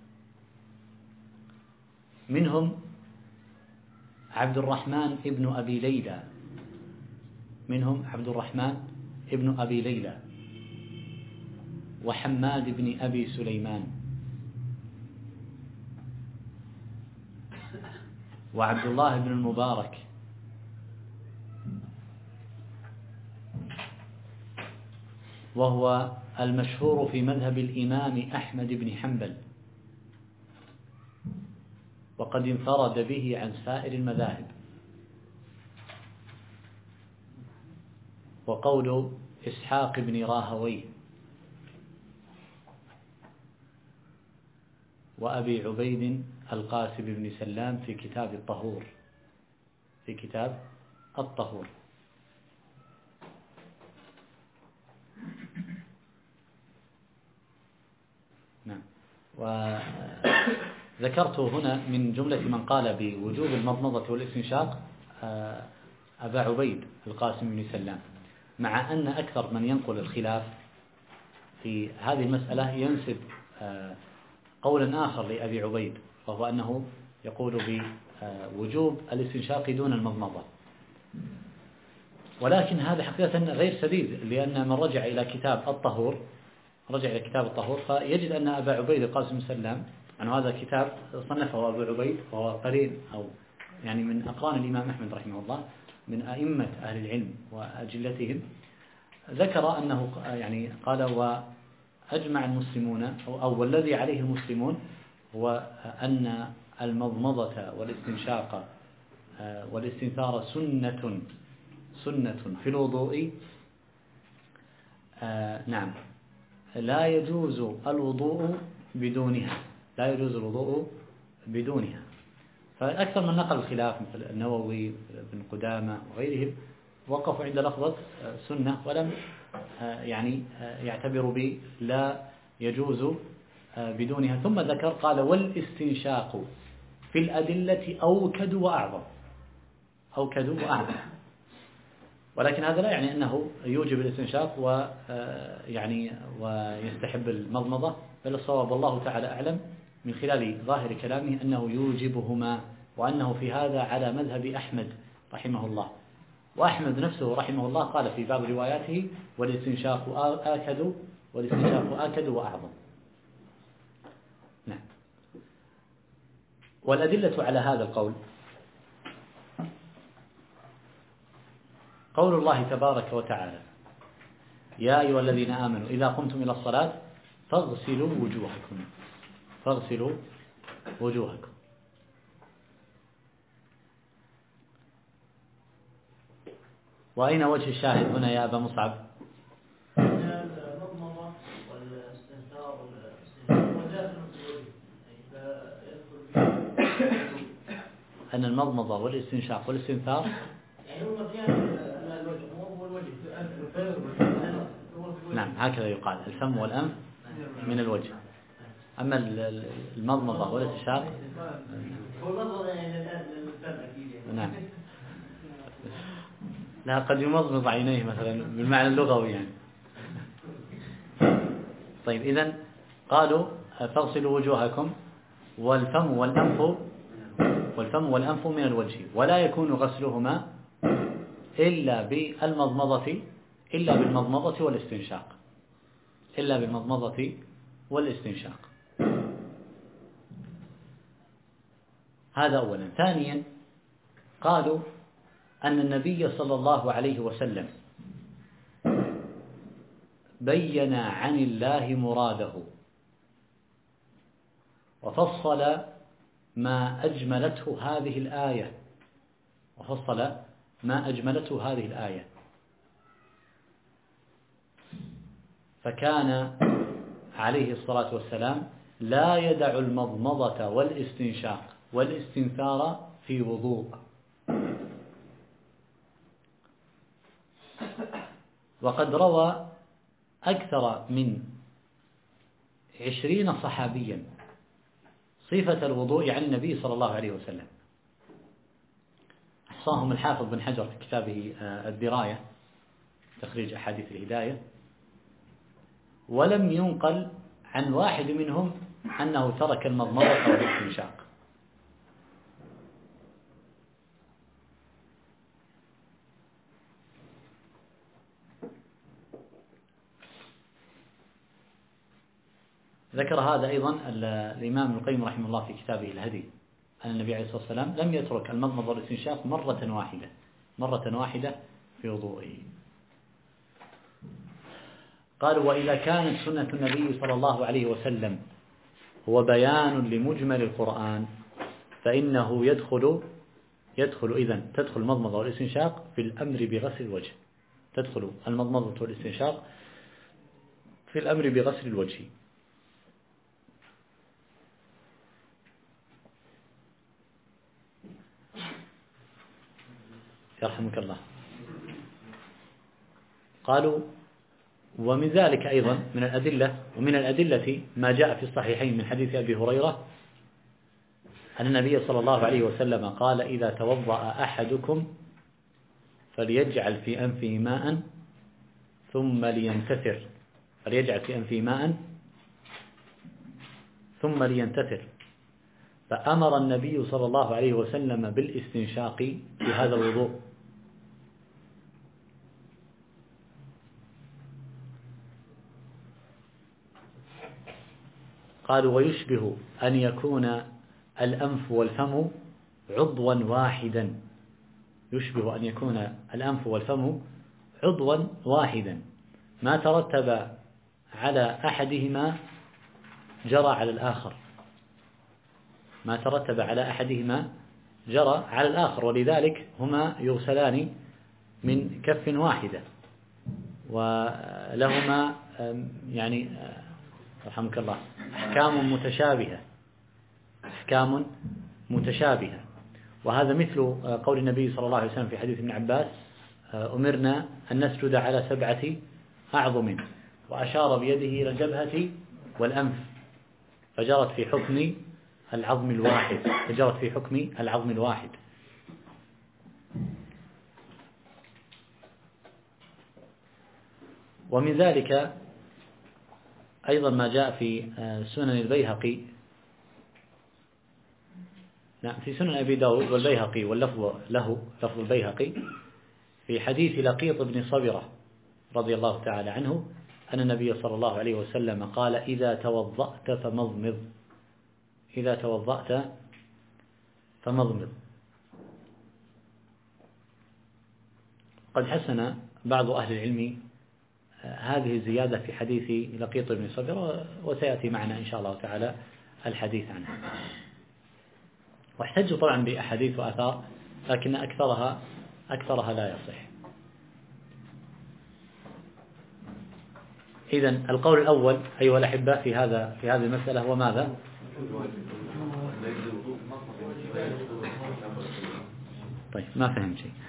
منهم عبد الرحمن ابن أبي ليلى وحماد بن أبي سليمان وعبد الله بن المبارك وهو المشهور في مذهب الإمام أحمد بن حنبل، وقد انفرد به عن سائر المذاهب. وقول إسحاق بن راهويه وأبي عبيد القاسم بن سلام في كتاب الطهور. نعم. وذكرت هنا من جملة من قال بوجوب المضمضة والاستنشاق أبا عبيد القاسم بن سلام، مع أن أكثر من ينقل الخلاف في هذه المسألة ينسب قولا آخر لأبي عبيد، وهو أنه يقول بوجوب الاستنشاق دون المضمضة، ولكن هذا حقيقة غير سديد، لأن من رجع إلى كتاب الطهور فيجد أن أبا عبيد القاسم بن سلام، أن هذا كتاب صنفه أبو عبيد وهو قرين أو يعني من أقران الإمام أحمد رحمه الله، من أئمة أهل العلم وأجلتهم، ذكر أنه يعني قال وأجمع المسلمون أو والذي عليه المسلمون هو أن المضمضة والاستنشاق والاستنثار سنة في الوضوء، نعم، لا يجوز الوضوء بدونها. فأكثر من نقل الخلاف مثل النووي بن قدامة وغيرهم وقفوا عند لفظة سنة، ولم يعني يعتبروا لا يجوز بدونها. ثم ذكر قال والاستنشاق في الأدلة أوكد وأعظم. ولكن هذا لا يعني أنه يوجب الاستنشاق ويعني ويستحب المضمضة، بل الصواب والله تعالى أعلم من خلال ظاهر كلامه أنه يوجبهما، وأنه في هذا على مذهب أحمد رحمه الله. وأحمد نفسه رحمه الله قال في باب رواياته والاستنشاق آكد وأعظم. نعم. والأدلة على هذا القول قول الله تبارك وتعالى: يا أيها الذين آمنوا إذا قمتم إلى الصلاة فاغسلوا وجوهكم. وأين وجه الشاهد هنا يا أبا مصعب؟ أن المضمضة والاستنشاق والاستنثار نعم هكذا يقال، الفم والأنف من الوجه، أما المضمضة والاستنشاق نعم لا، قد يمضمض عينيه مثلا بالمعنى اللغوي يعني. طيب إذن قالوا فاغسلوا وجوهكم، والفم والأنف من الوجه، ولا يكون غسلهما إلا بالمضمضة والاستنشاق. هذا أولا. ثانيا قالوا أن النبي صلى الله عليه وسلم بين عن الله مراده وفصل ما أجملته هذه الآية، فكان عليه الصلاة والسلام لا يدع المضمضة والاستنشاق والاستنثار في وضوء. وقد روى أكثر من 20 صحابيا صفة الوضوء عن النبي صلى الله عليه وسلم، أحصاهم الحافظ بن حجر في كتابه الدراية تخريج أحاديث الهداية، ولم ينقل عن واحد منهم أنه ترك المضمضة والاستنشاق. ذكر هذا أيضا الإمام ابن القيم رحمه الله في كتابه الهدي، أن النبي عليه الصلاة والسلام لم يترك المضمضة والاستنشاق مرة واحدة في وضوئه. قالوا: وإذا كانت سنة النبي صلى الله عليه وسلم هو بيان لمجمل القرآن فإنه تدخل المضمضة والاستنشاق في الأمر بغسل الوجه، تدخل المضمضة والاستنشاق في الأمر بغسل الوجه. يرحمك الله. قالوا: ومن ذلك أيضا من الأدلة ما جاء في الصحيحين من حديث أبي هريرة أن النبي صلى الله عليه وسلم قال: إذا توضأ أحدكم فليجعل في أنفه ماء ثم لينتثر، فأمر النبي صلى الله عليه وسلم بالاستنشاق في هذا الوضوء. قالوا: ويشبه أن يكون الأنف والفم عضوا واحدا، ما ترتب على أحدهما جرى على الآخر، ولذلك هما يغسلان من كف واحدة، ولهما يعني رحمك الله أحكام متشابهة. وهذا مثل قول النبي صلى الله عليه وسلم في حديث ابن عباس: أمرنا أن نسجد على 7 أعظم، وأشار بيده إلى الجبهة والأنف، فجرت في حكم العظم الواحد. ومن ذلك أيضا ما جاء في سنن البيهقي، نعم في سنن أبي داود والبيهقي، واللفظ له لفظ البيهقي، في حديث لقيط بن صبرة رضي الله تعالى عنه أن النبي صلى الله عليه وسلم قال: إذا توضأت فمضمض، إذا توضأت فمضمض. قد حسن بعض أهل العلم هذه الزيادة في حديث لقيط بن صبرة، وسيأتي معنا إن شاء الله تعالى الحديث عنها. واحتجوا طبعا بأحاديث وآثار، لكن أكثرها لا يصح. إذن القول الأول أيها الأحباء في هذه المسألة هو ماذا؟ طيب ما فهم شيء.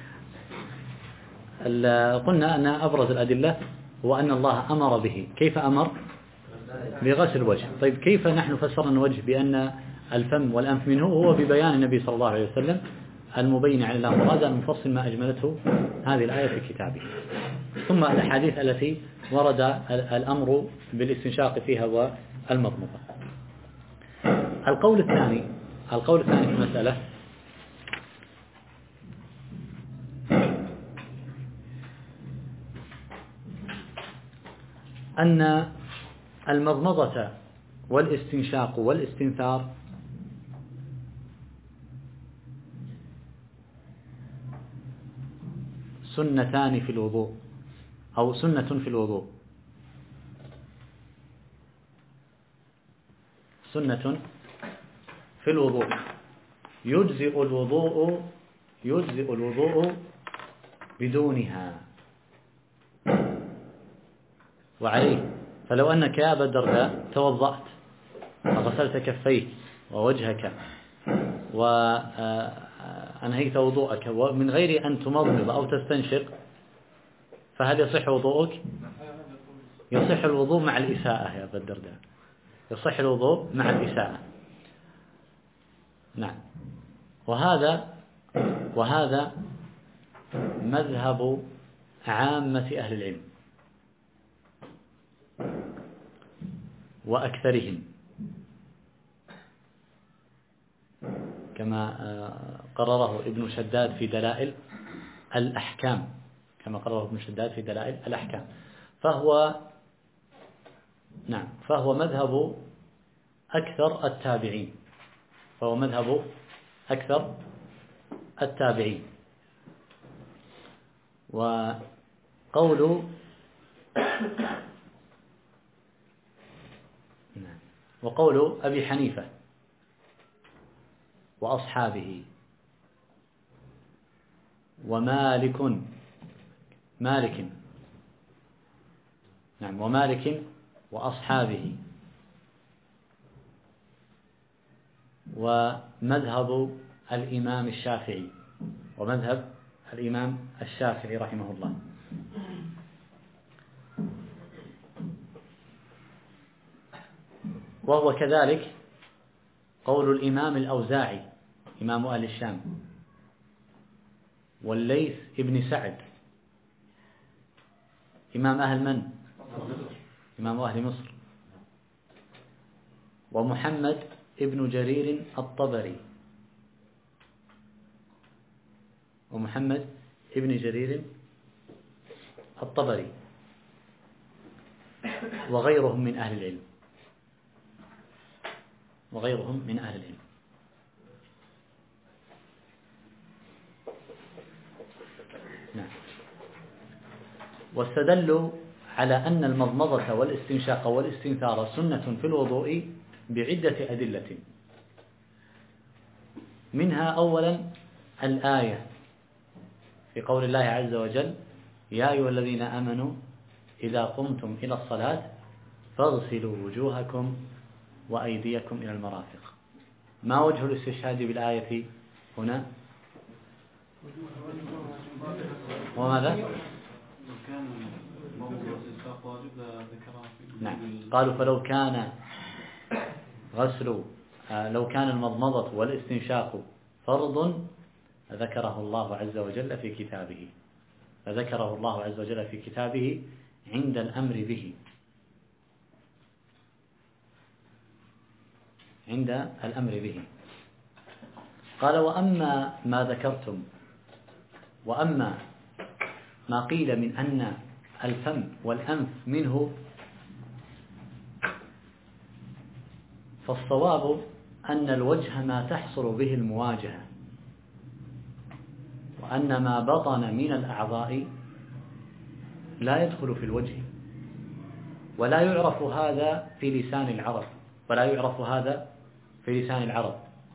قلنا أن أبرز الأدلة هو أن الله أمر به. كيف أمر؟ بغسل الوجه. طيب كيف نحن فسرنا الوجه بأن الفم والأنف منه؟ هو ببيان النبي صلى الله عليه وسلم المبين على الله مراد المفصل ما أجملته هذه الآية في كتابه، ثم الأحاديث التي ورد الأمر بالاستنشاق فيها والمضمضة. القول الثاني في المسألة أن المضمضة والاستنشاق والاستنثار سنتان في الوضوء، أو سنة في الوضوء، سنة في الوضوء، يجزئ الوضوء بدونها. وعليه فلو أنك يا أبا الدرداء توضأت وغسلت كفيك ووجهك وأنهيت وضوءك ومن غير أن تمضمض أو تستنشق، فهل يصح وضوءك؟ يصح الوضوء مع الإساءة يا أبا الدرداء، يصح الوضوء مع الإساءة. نعم. وهذا مذهب عامة أهل العلم وأكثرهم، كما قرره ابن شداد في دلائل الأحكام، فهو مذهب أكثر التابعين. وقول أبي حنيفة وأصحابه ومالك وأصحابه ومذهب الإمام الشافعي رحمه الله. وهو كذلك قول الإمام الأوزاعي إمام أهل الشام، والليث ابن سعد إمام أهل إمام أهل مصر، ومحمد ابن جرير الطبري وغيرهم من أهل العلم. نعم. واستدلوا على أن المضمضة والاستنشاق والاستنثار سنة في الوضوء بعدة أدلة، منها أولا الآية في قول الله عز وجل: يا أيها الذين آمنوا إذا قمتم إلى الصلاة فاغسلوا وجوهكم وأيديكم إلى المرافق. ما وجه الاستشهاد بالآية هنا؟ وماذا؟ نعم. قالوا فلو كان لو كان المضمضة والاستنشاق فرض ذكره الله عز وجل في كتابه، عند الأمر به، عند الأمر به. قال: وأما ما ذكرتم، وأما ما قيل من أن الفم والأنف منه، فالصواب أن الوجه ما تحصل به المواجهة، وأن ما بطن من الأعضاء لا يدخل في الوجه، ولا يعرف هذا في لسان العرب، ولا يعرف هذا في لسان العرب.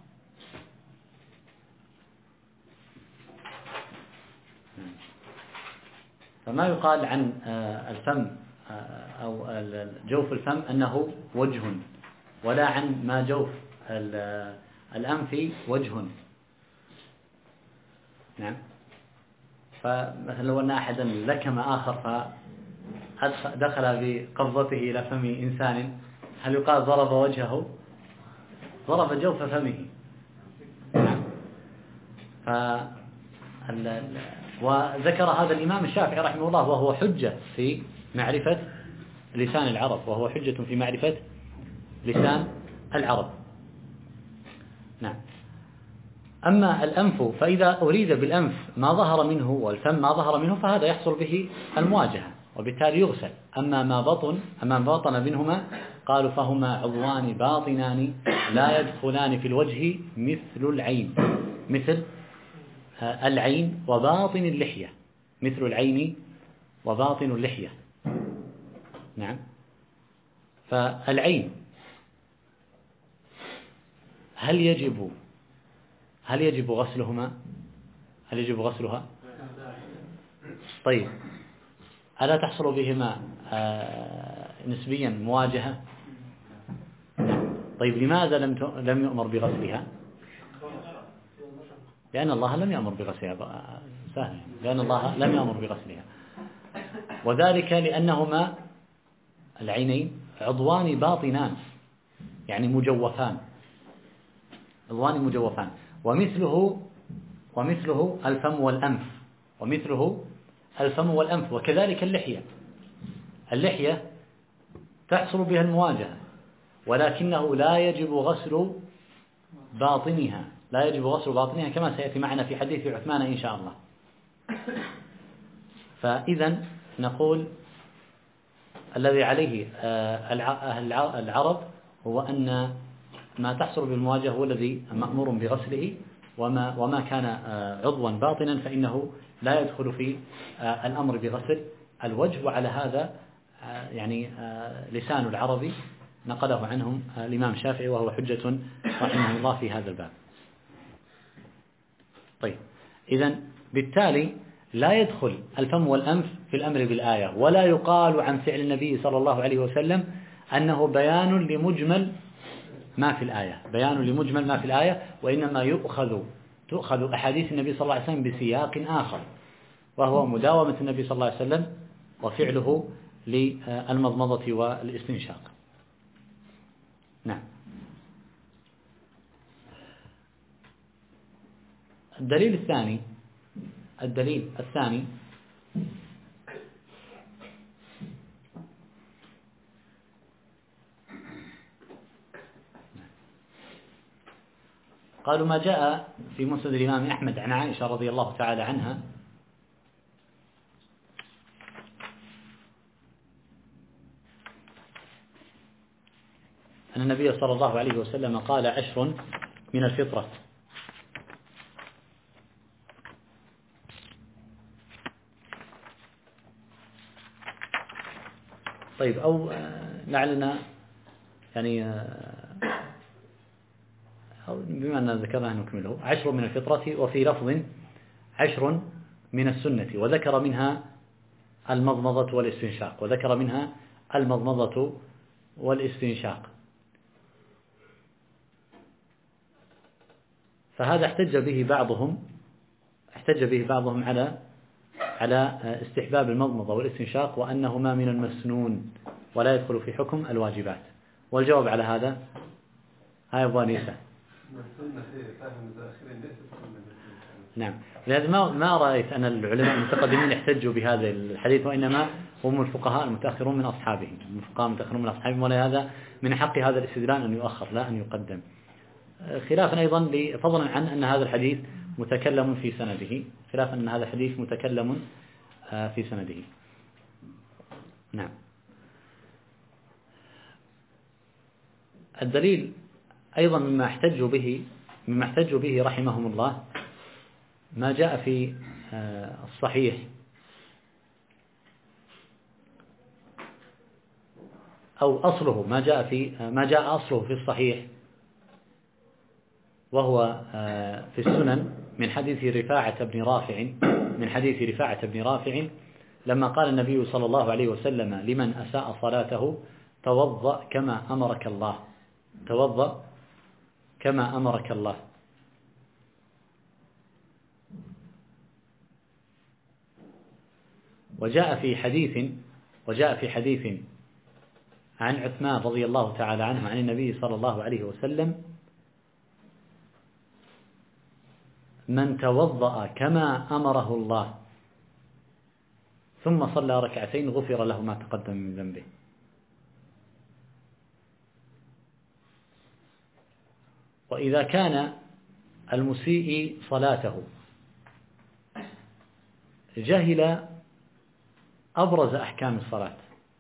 فما يقال عن الفم أو جوف الفم أنه وجه، ولا عن ما جوف الأنف وجه. نعم. فمثلا لو أن أحدا لكم آخر فدخل بقبضته إلى فم إنسان، هل يقال ضرب وجهه؟ ضرب جوف فمه. نعم. وذكر هذا الإمام الشافعي رحمه الله وهو حجة في معرفة لسان العرب، وهو حجة في معرفة لسان العرب. نعم. أما الأنف فإذا أريد بالأنف ما ظهر منه والفم ما ظهر منه فهذا يحصل به المواجهة، وبالتالي يغسل. أما ما بطن منهما قالوا فهما عضوان باطنان لا يدخلان في الوجه مثل العين، مثل العين وباطن اللحية، مثل العين وباطن اللحية. نعم. فالعين هل يجب غسلهما؟ هل يجب غسلها؟ طيب، ألا تحصل بهما نسبيا مواجهة؟ طيب، لماذا لم يؤمر بغسلها؟ لأن الله لم يأمر بغسلها، سهل، لأن الله لم يأمر بغسلها، وذلك لأنهما العينين عضوان باطنان، يعني مجوفان، عضوان مجوفان، ومثله الفم والأنف، ومثله الفم والأنف، وكذلك اللحية تحصل بها المواجهة، ولكنه لا يجب غسل باطنها، كما سيأتي معنا في حديث عثمان إن شاء الله. فإذا نقول الذي عليه العرب هو أن ما تحصل بالمواجهة هو الذي مأمور بغسله، وما كان عضوا باطنا فإنه لا يدخل في الأمر بغسل الوجه. وعلى هذا يعني لسان العرب نقله عنهم الإمام الشافعي، وهو حجة رحمه الله في هذا الباب. طيب، إذن بالتالي لا يدخل الفم والأنف في الأمر بالآية، ولا يقال عن فعل النبي صلى الله عليه وسلم أنه بيان لمجمل ما في الآية، وإنما تؤخذ أحاديث النبي صلى الله عليه وسلم بسياق آخر، وهو مداومة النبي صلى الله عليه وسلم وفعله للمضمضة والاستنشاق. نعم. الدليل الثاني قالوا ما جاء في مسند الإمام أحمد عن عائشة رضي الله تعالى عنها أن النبي صلى الله عليه وسلم قال 10 من الفطرة. طيب، أو لعلنا يعني بما أننا ذكرنا نكمله. 10 من الفطرة، وفي لفظ 10 من السنة، وذكر منها المضمضة والاستنشاق. فهذا احتج به بعضهم على استحباب المضمضة والاستنشاق، وأنهما من المسنون ولا يدخل في حكم الواجبات. والجواب على هذا هاي أبو أنيسة. نعم. لهذا ما رأيت أن العلماء المتقدمين يحتجوا بهذا الحديث، وإنما هم الفقهاء المتأخرون من أصحابهم، الفقهاء المتأخرون من أصحابهم، ولهذا من حق هذا الاستدلال أن يؤخر لا أن يقدم، خلافا أيضا فضلا عن أن هذا الحديث متكلم في سنده، خلافا أن هذا الحديث متكلم في سنده. نعم. الدليل أيضا مما احتجوا به رحمهم الله ما جاء في الصحيح أو أصله ما جاء أصله في الصحيح، وهو في السنن من حديث رفاعة بن رافع لما قال النبي صلى الله عليه وسلم لمن أساء صلاته: توضأ كما أمرك الله، توضأ كما أمرك الله. وجاء في حديث عن عثمان رضي الله تعالى عنه عن النبي صلى الله عليه وسلم: من توضأ كما أمره الله ثم صلى ركعتين غفر له ما تقدم من ذنبه. وإذا كان المسيء صلاته جهل أبرز أحكام الصلاة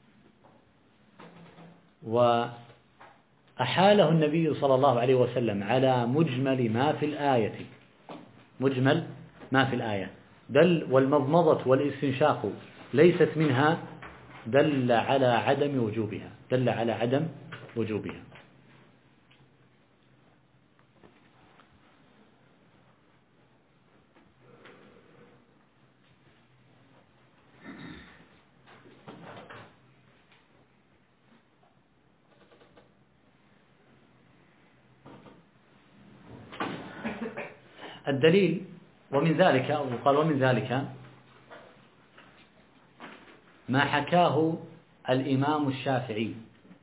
وأحاله النبي صلى الله عليه وسلم على مجمل ما في الآية بل والمضمضة والاستنشاق ليست منها، دل على عدم وجوبها. الدليل ومن ذلك ما حكاه الإمام الشافعي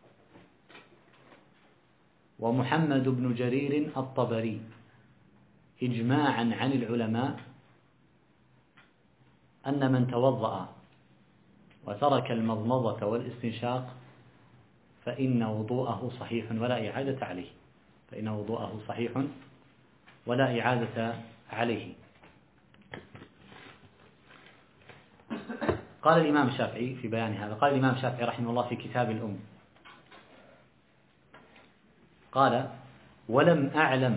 ومحمد بن جرير الطبري إجماعا عن العلماء أن من توضأ وترك المضمضة والاستنشاق فإن وضوءه صحيح ولا إعادة عليه. قال الإمام الشافعي في بيان هذا، قال الإمام الشافعي رحمه الله في كتاب الأم، قال: ولم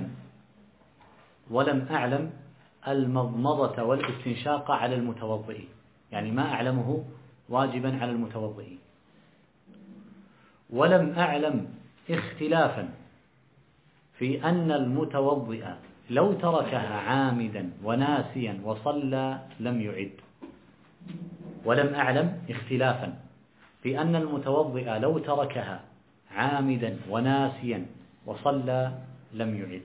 أعلم المضمضة والاستنشاق على المتوضئ، يعني ما أعلمه واجبا على المتوضئ. ولم أعلم اختلافا في أن المتوضئ لو تركها عامدا وناسيا وصلى لم يعد. ولم أعلم اختلافا في أن المتوضئ لو تركها عامدا وناسيا وصلى لم يعد.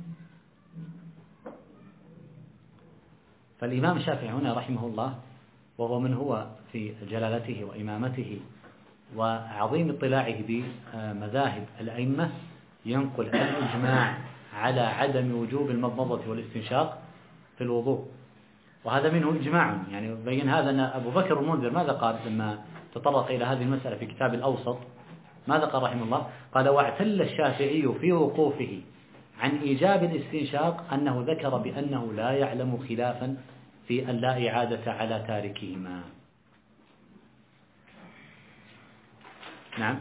فالإمام الشافعي هنا رحمه الله، وهو من هو في جلالته وإمامته وعظيم اطلاعه بمذاهب الأئمة، ينقل الإجماع على عدم وجوب المضمضة والاستنشاق في الوضوء، وهذا منه إجماع. يعني بين هذا أن أبو بكر المنذر ماذا قال لما تطرق إلى هذه المسألة في كتاب الأوسط؟ ماذا قال رحمه الله؟ قال: واعتل الشافعي في وقوفه عن إيجاب الاستنشاق أنه ذكر بأنه لا يعلم خلافا في أن لا إعادة على تاركهما. نعم.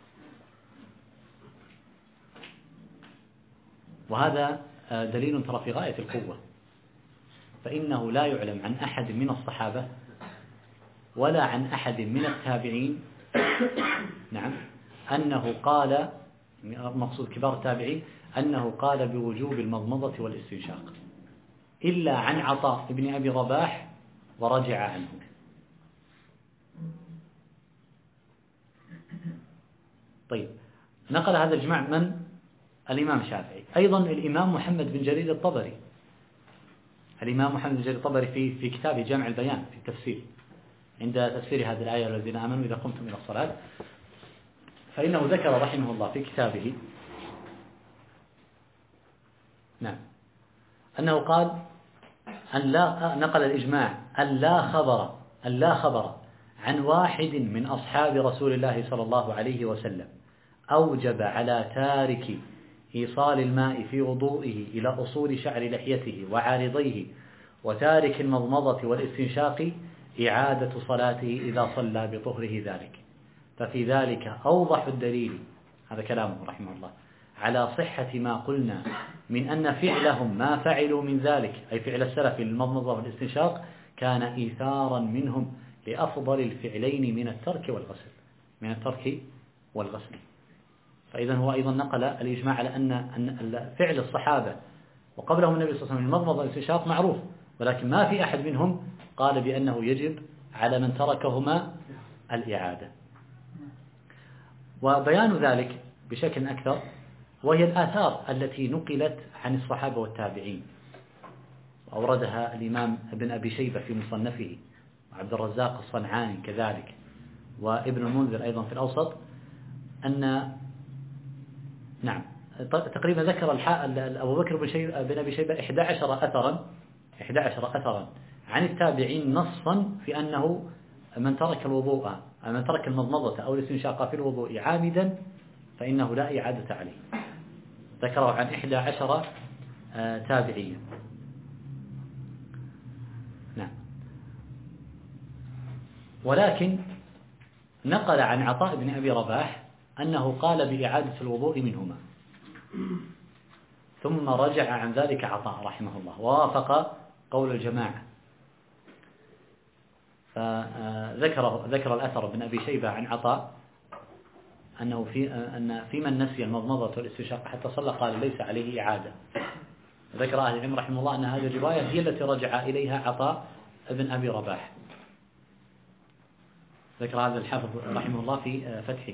وهذا دليل ترى في غاية القوة، فإنه لا يعلم عن أحد من الصحابة ولا عن أحد من التابعين، نعم، أنه قال، مقصود كبار التابعين، أنه قال بوجوب المضمضة والاستنشاق إلا عن عطاء بن أبي رباح ورجع عنه. طيب، نقل هذا الإجماع من؟ الإمام الشافعي. أيضا الإمام محمد بن جرير الطبري، في كتابه جامع البيان في التفسير، عند تفسير هذه الآية: الذين آمنوا إذا قمتم إلى الصلاة، فإنه ذكر رحمه الله في كتابه، نعم، أنه قال: نقل الإجماع أن لا خبر عن واحد من أصحاب رسول الله صلى الله عليه وسلم أوجب على تارك إيصال الماء في وضوئه إلى أصول شعر لحيته وعارضيه وتارك المضمضة والاستنشاق إعادة صلاته إذا صلى بطهره ذلك. ففي ذلك أوضح الدليل، هذا كلامه رحمه الله، على صحة ما قلنا من أن فعلهم ما فعلوا من ذلك، أي فعل السلف للمضمضة والاستنشاق، كان إيثارا منهم لأفضل الفعلين من الترك والغسل. فإذا هو أيضا نقل الإجماع على أن فعل الصحابة وقبلهم النبي صلى الله عليه وسلم المضمضة والاستنشاق معروف، ولكن ما في أحد منهم قال بأنه يجب على من تركهما الإعادة. وبيان ذلك بشكل أكثر وهي الآثار التي نقلت عن الصحابة والتابعين، وأوردها الإمام ابن أبي شيبة في مصنفه، وعبد الرزاق الصنعاني كذلك، وابن المنذر أيضا في الأوسط، أن تقريبا ذكر أبو بكر بن أبي شيبة 11 أثرا عن التابعين نصا في أنه من ترك المضمضة أو الاستنشاق في الوضوء عامدا فإنه لا إعادة عليه. ذكره عن 11 تابعيا. ولكن نقل عن عطاء بن أبي رباح أنه قال بإعادة الوضوء منهما، ثم رجع عن ذلك عطاء رحمه الله ووافق قول الجماعة. فذكر الأثر بن أبي شيبة عن عطاء أنه في من نسي المضمضة والاستنشاق حتى صلى قال ليس عليه إعادة. ذكر أهل العلم رحمه الله أن هذه الرواية هي التي رجع إليها عطاء بن أبي رباح. ذكر هذا الحافظ رحمه الله في فتحه.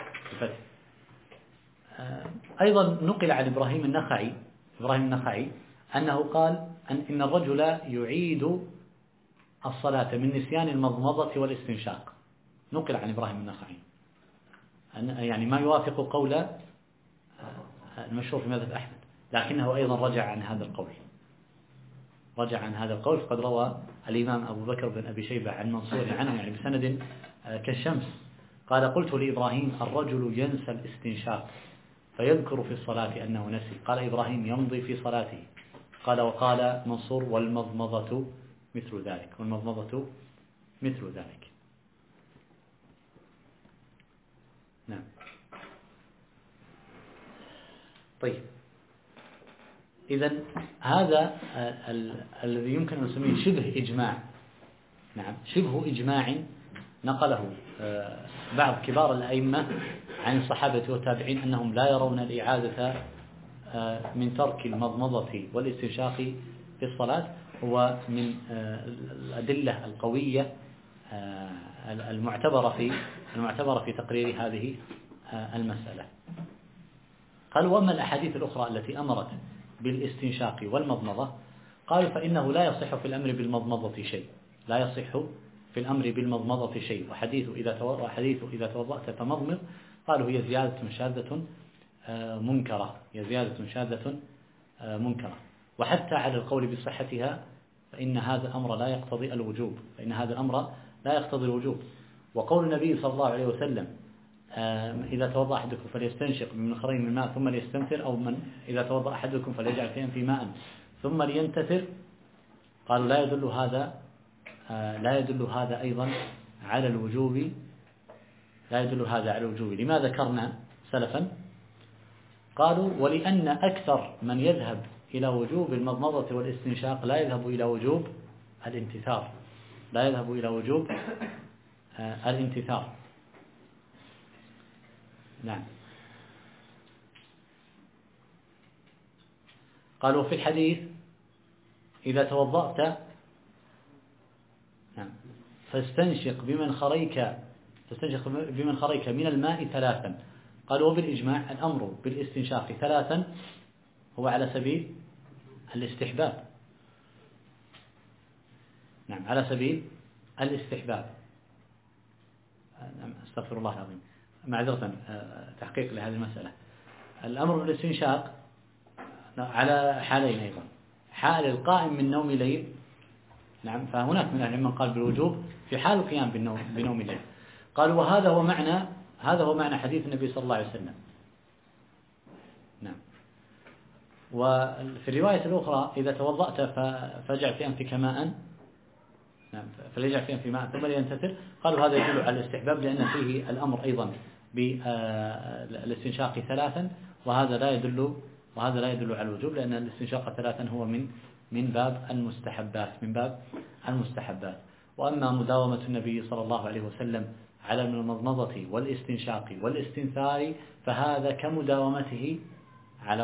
أيضا نقل عن إبراهيم النخعي أنه قال إن الرجل يعيد الصلاة من نسيان المضمضة والاستنشاق. نقل عن إبراهيم النخعي يعني ما يوافق قول المشهور في مذهب أحمد، لكنه أيضا رجع عن هذا القول. فقد روى الإمام أبو بكر بن أبي شيبة عن منصور عنه يعني بسند كالشمس قال: قلت لإبراهيم: الرجل ينسى الاستنشاق فيذكر في الصلاة أنه نسي. قال إبراهيم: يمضي في صلاته. قال: وقال منصور: والمضمضة مثل ذلك. نعم. طيب، إذن هذا الذي يمكن أن نسميه شبه إجماع، شبه إجماع نقله بعض كبار الأئمة عن الصحابة والتابعين أنهم لا يرون الإعادة من ترك المضمضة والاستنشاق في الصلاة، هو من الأدلة القوية المعتبرة في تقرير هذه المسألة. قال: وأما الأحاديث الأخرى التي أمرت بالاستنشاق والمضمضة قالوا فإنه لا يصح في الأمر بالمضمضة شيء، وحديث إذا توضأت فمضمض قالوا هي زيادة شاذة منكرة، وحتى على القول بصحتها فإن هذا الأمر لا يقتضي الوجوب. وقول النبي صلى الله عليه وسلم: إذا توضأ أحدكم فليستنشق بمنخرين من ماء ثم ليستنثر، أو إذا توضأ أحدكم فليجعل في أنفه ماء ثم لينتثر، قالوا لا يدل هذا أيضا على الوجوب. لما ذكرنا سلفا؟ قالوا: ولأن أكثر من يذهب إلى وجوب المضمضة والاستنشاق لا يذهب إلى وجوب الانتثار. نعم. قالوا في الحديث: إذا توضأت فاستنشق بمنخريك من الماء 3. قالوا: وبالإجماع الأمر بالاستنشاق 3 هو على سبيل الاستحباب. نعم، على سبيل الاستحباب. استغفر الله العظيم، معذرة، تحقيق لهذه المسألة. الأمر بالاستنشاق على حالين أيضا: حال القائم من نوم ليل نعم، فهناك من أهل العلم من قال بالوجوب في حال القيام بنوم الليل. قالوا وهذا هو معنى حديث النبي صلى الله عليه وسلم. نعم. وفي الرواية الأخرى إذا توضأت فاجعل في أنفك ماء، نعم، فليجعل في أنفك ماء ثم لينتثر. قالوا هذا يدل على الاستحباب لأن فيه الأمر أيضا بالاستنشاق ثلاثا، وهذا لا يدل على الوجوب، لأن الاستنشاق ثلاثا هو من باب المستحبات. وأما مداومة النبي صلى الله عليه وسلم على المضمضة والاستنشاق والاستنثار فهذا كمداومته على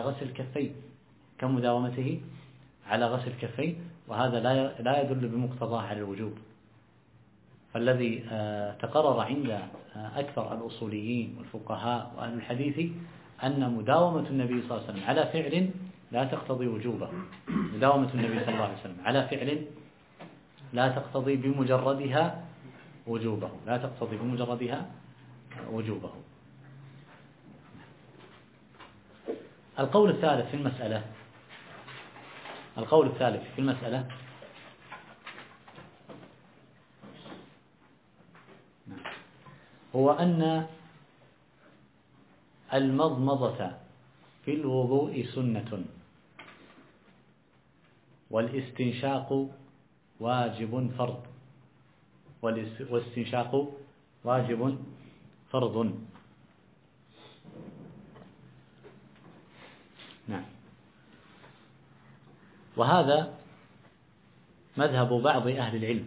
غسل الكفين، وهذا لا يدل بمقتضاه على الوجوب. فالذي تقرر عند أكثر الأصوليين والفقهاء وأهل الحديث أن مداومة النبي صلى الله عليه وسلم على فعل لا تقتضي وجوبه. مداومة النبي صلى الله عليه وسلم على فعل لا تقتضي بمجردها وجوبه. القول الثالث في المسألة هو أن المضمضة في الوضوء سنة، والاستنشاق واجب فرض. نعم. وهذا مذهب بعض أهل العلم،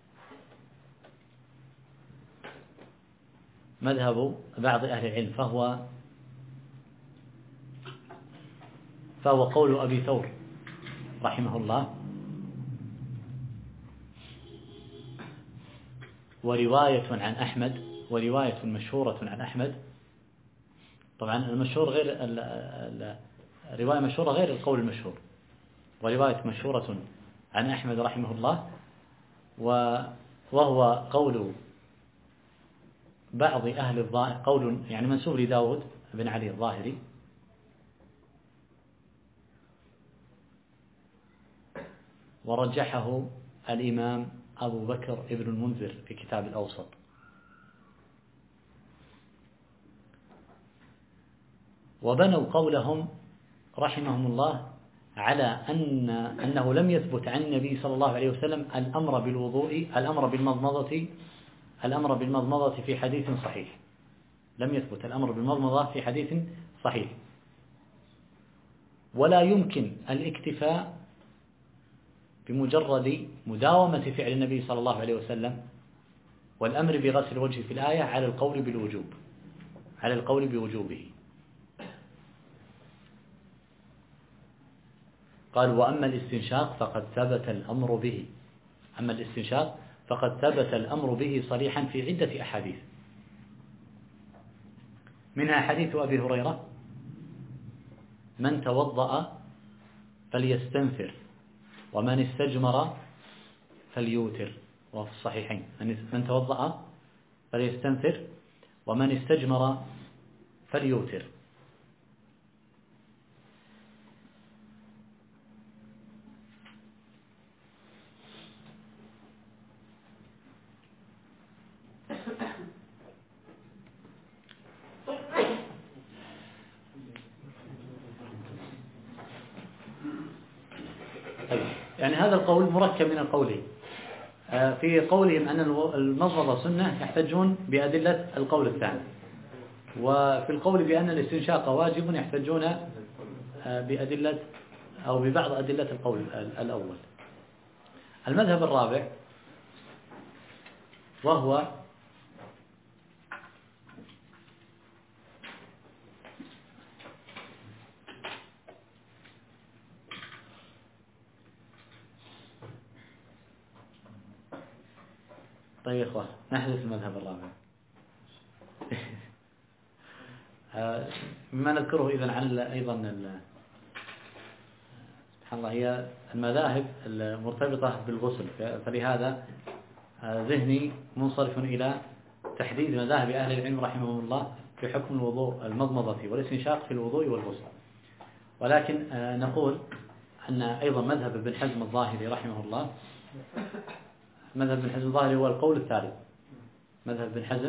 فهو قول أبي ثور رحمه الله، ورواية عن أحمد، ورواية مشهورة عن أحمد. طبعا المشهور غير الرواية مشهورة غير القول المشهور، ورواية مشهورة عن أحمد رحمه الله، وهو قول بعض أهل الظاهر، قول يعني منسوب لداود بن علي الظاهري، ورجحه الإمام أبو بكر ابن المنذر في كتاب الأوسط. وبنوا قولهم رحمهم الله على أنه لم يثبت عن النبي صلى الله عليه وسلم الأمر بالمضمضة في حديث صحيح. لم يثبت الأمر بالمضمضة في حديث صحيح، ولا يمكن الاكتفاء بمجرد مداومة فعل النبي صلى الله عليه وسلم والأمر بغسل الوجه في الآية على القول بوجوبه. قال وأما الاستنشاق فقد ثبت الأمر به صريحا في عدة أحاديث، منها حديث أبي هريرة: من توضأ فليستنفر ومن استجمر فليوتر، وفي الصحيحين من توضأ فليستنفر ومن استجمر فليوتر. يعني هذا القول مركب من القولين. في قولهم أن المضمضة سنة يحتجون بأدلة القول الثاني، وفي القول بأن الاستنشاق واجب يحتجون بأدلة أو ببعض أدلة القول الأول. المذهب الرابع وهو طيب يا إخوة نحدث المذهب الرابع مما نذكره إذن عن أيضا سبحان الله هي المذاهب المرتبطة بالغسل، فلهذا ذهني منصرف إلى تحديد مذاهب أهل العلم رحمهم الله في حكم الوضوء، المضمضة والاستنشاق في الوضوء والغسل. ولكن نقول أن أيضا مذهب ابن حزم الظاهري رحمه الله مذهب ابن حزم الظاهري هو القول الثالث. مذهب ابن حزم،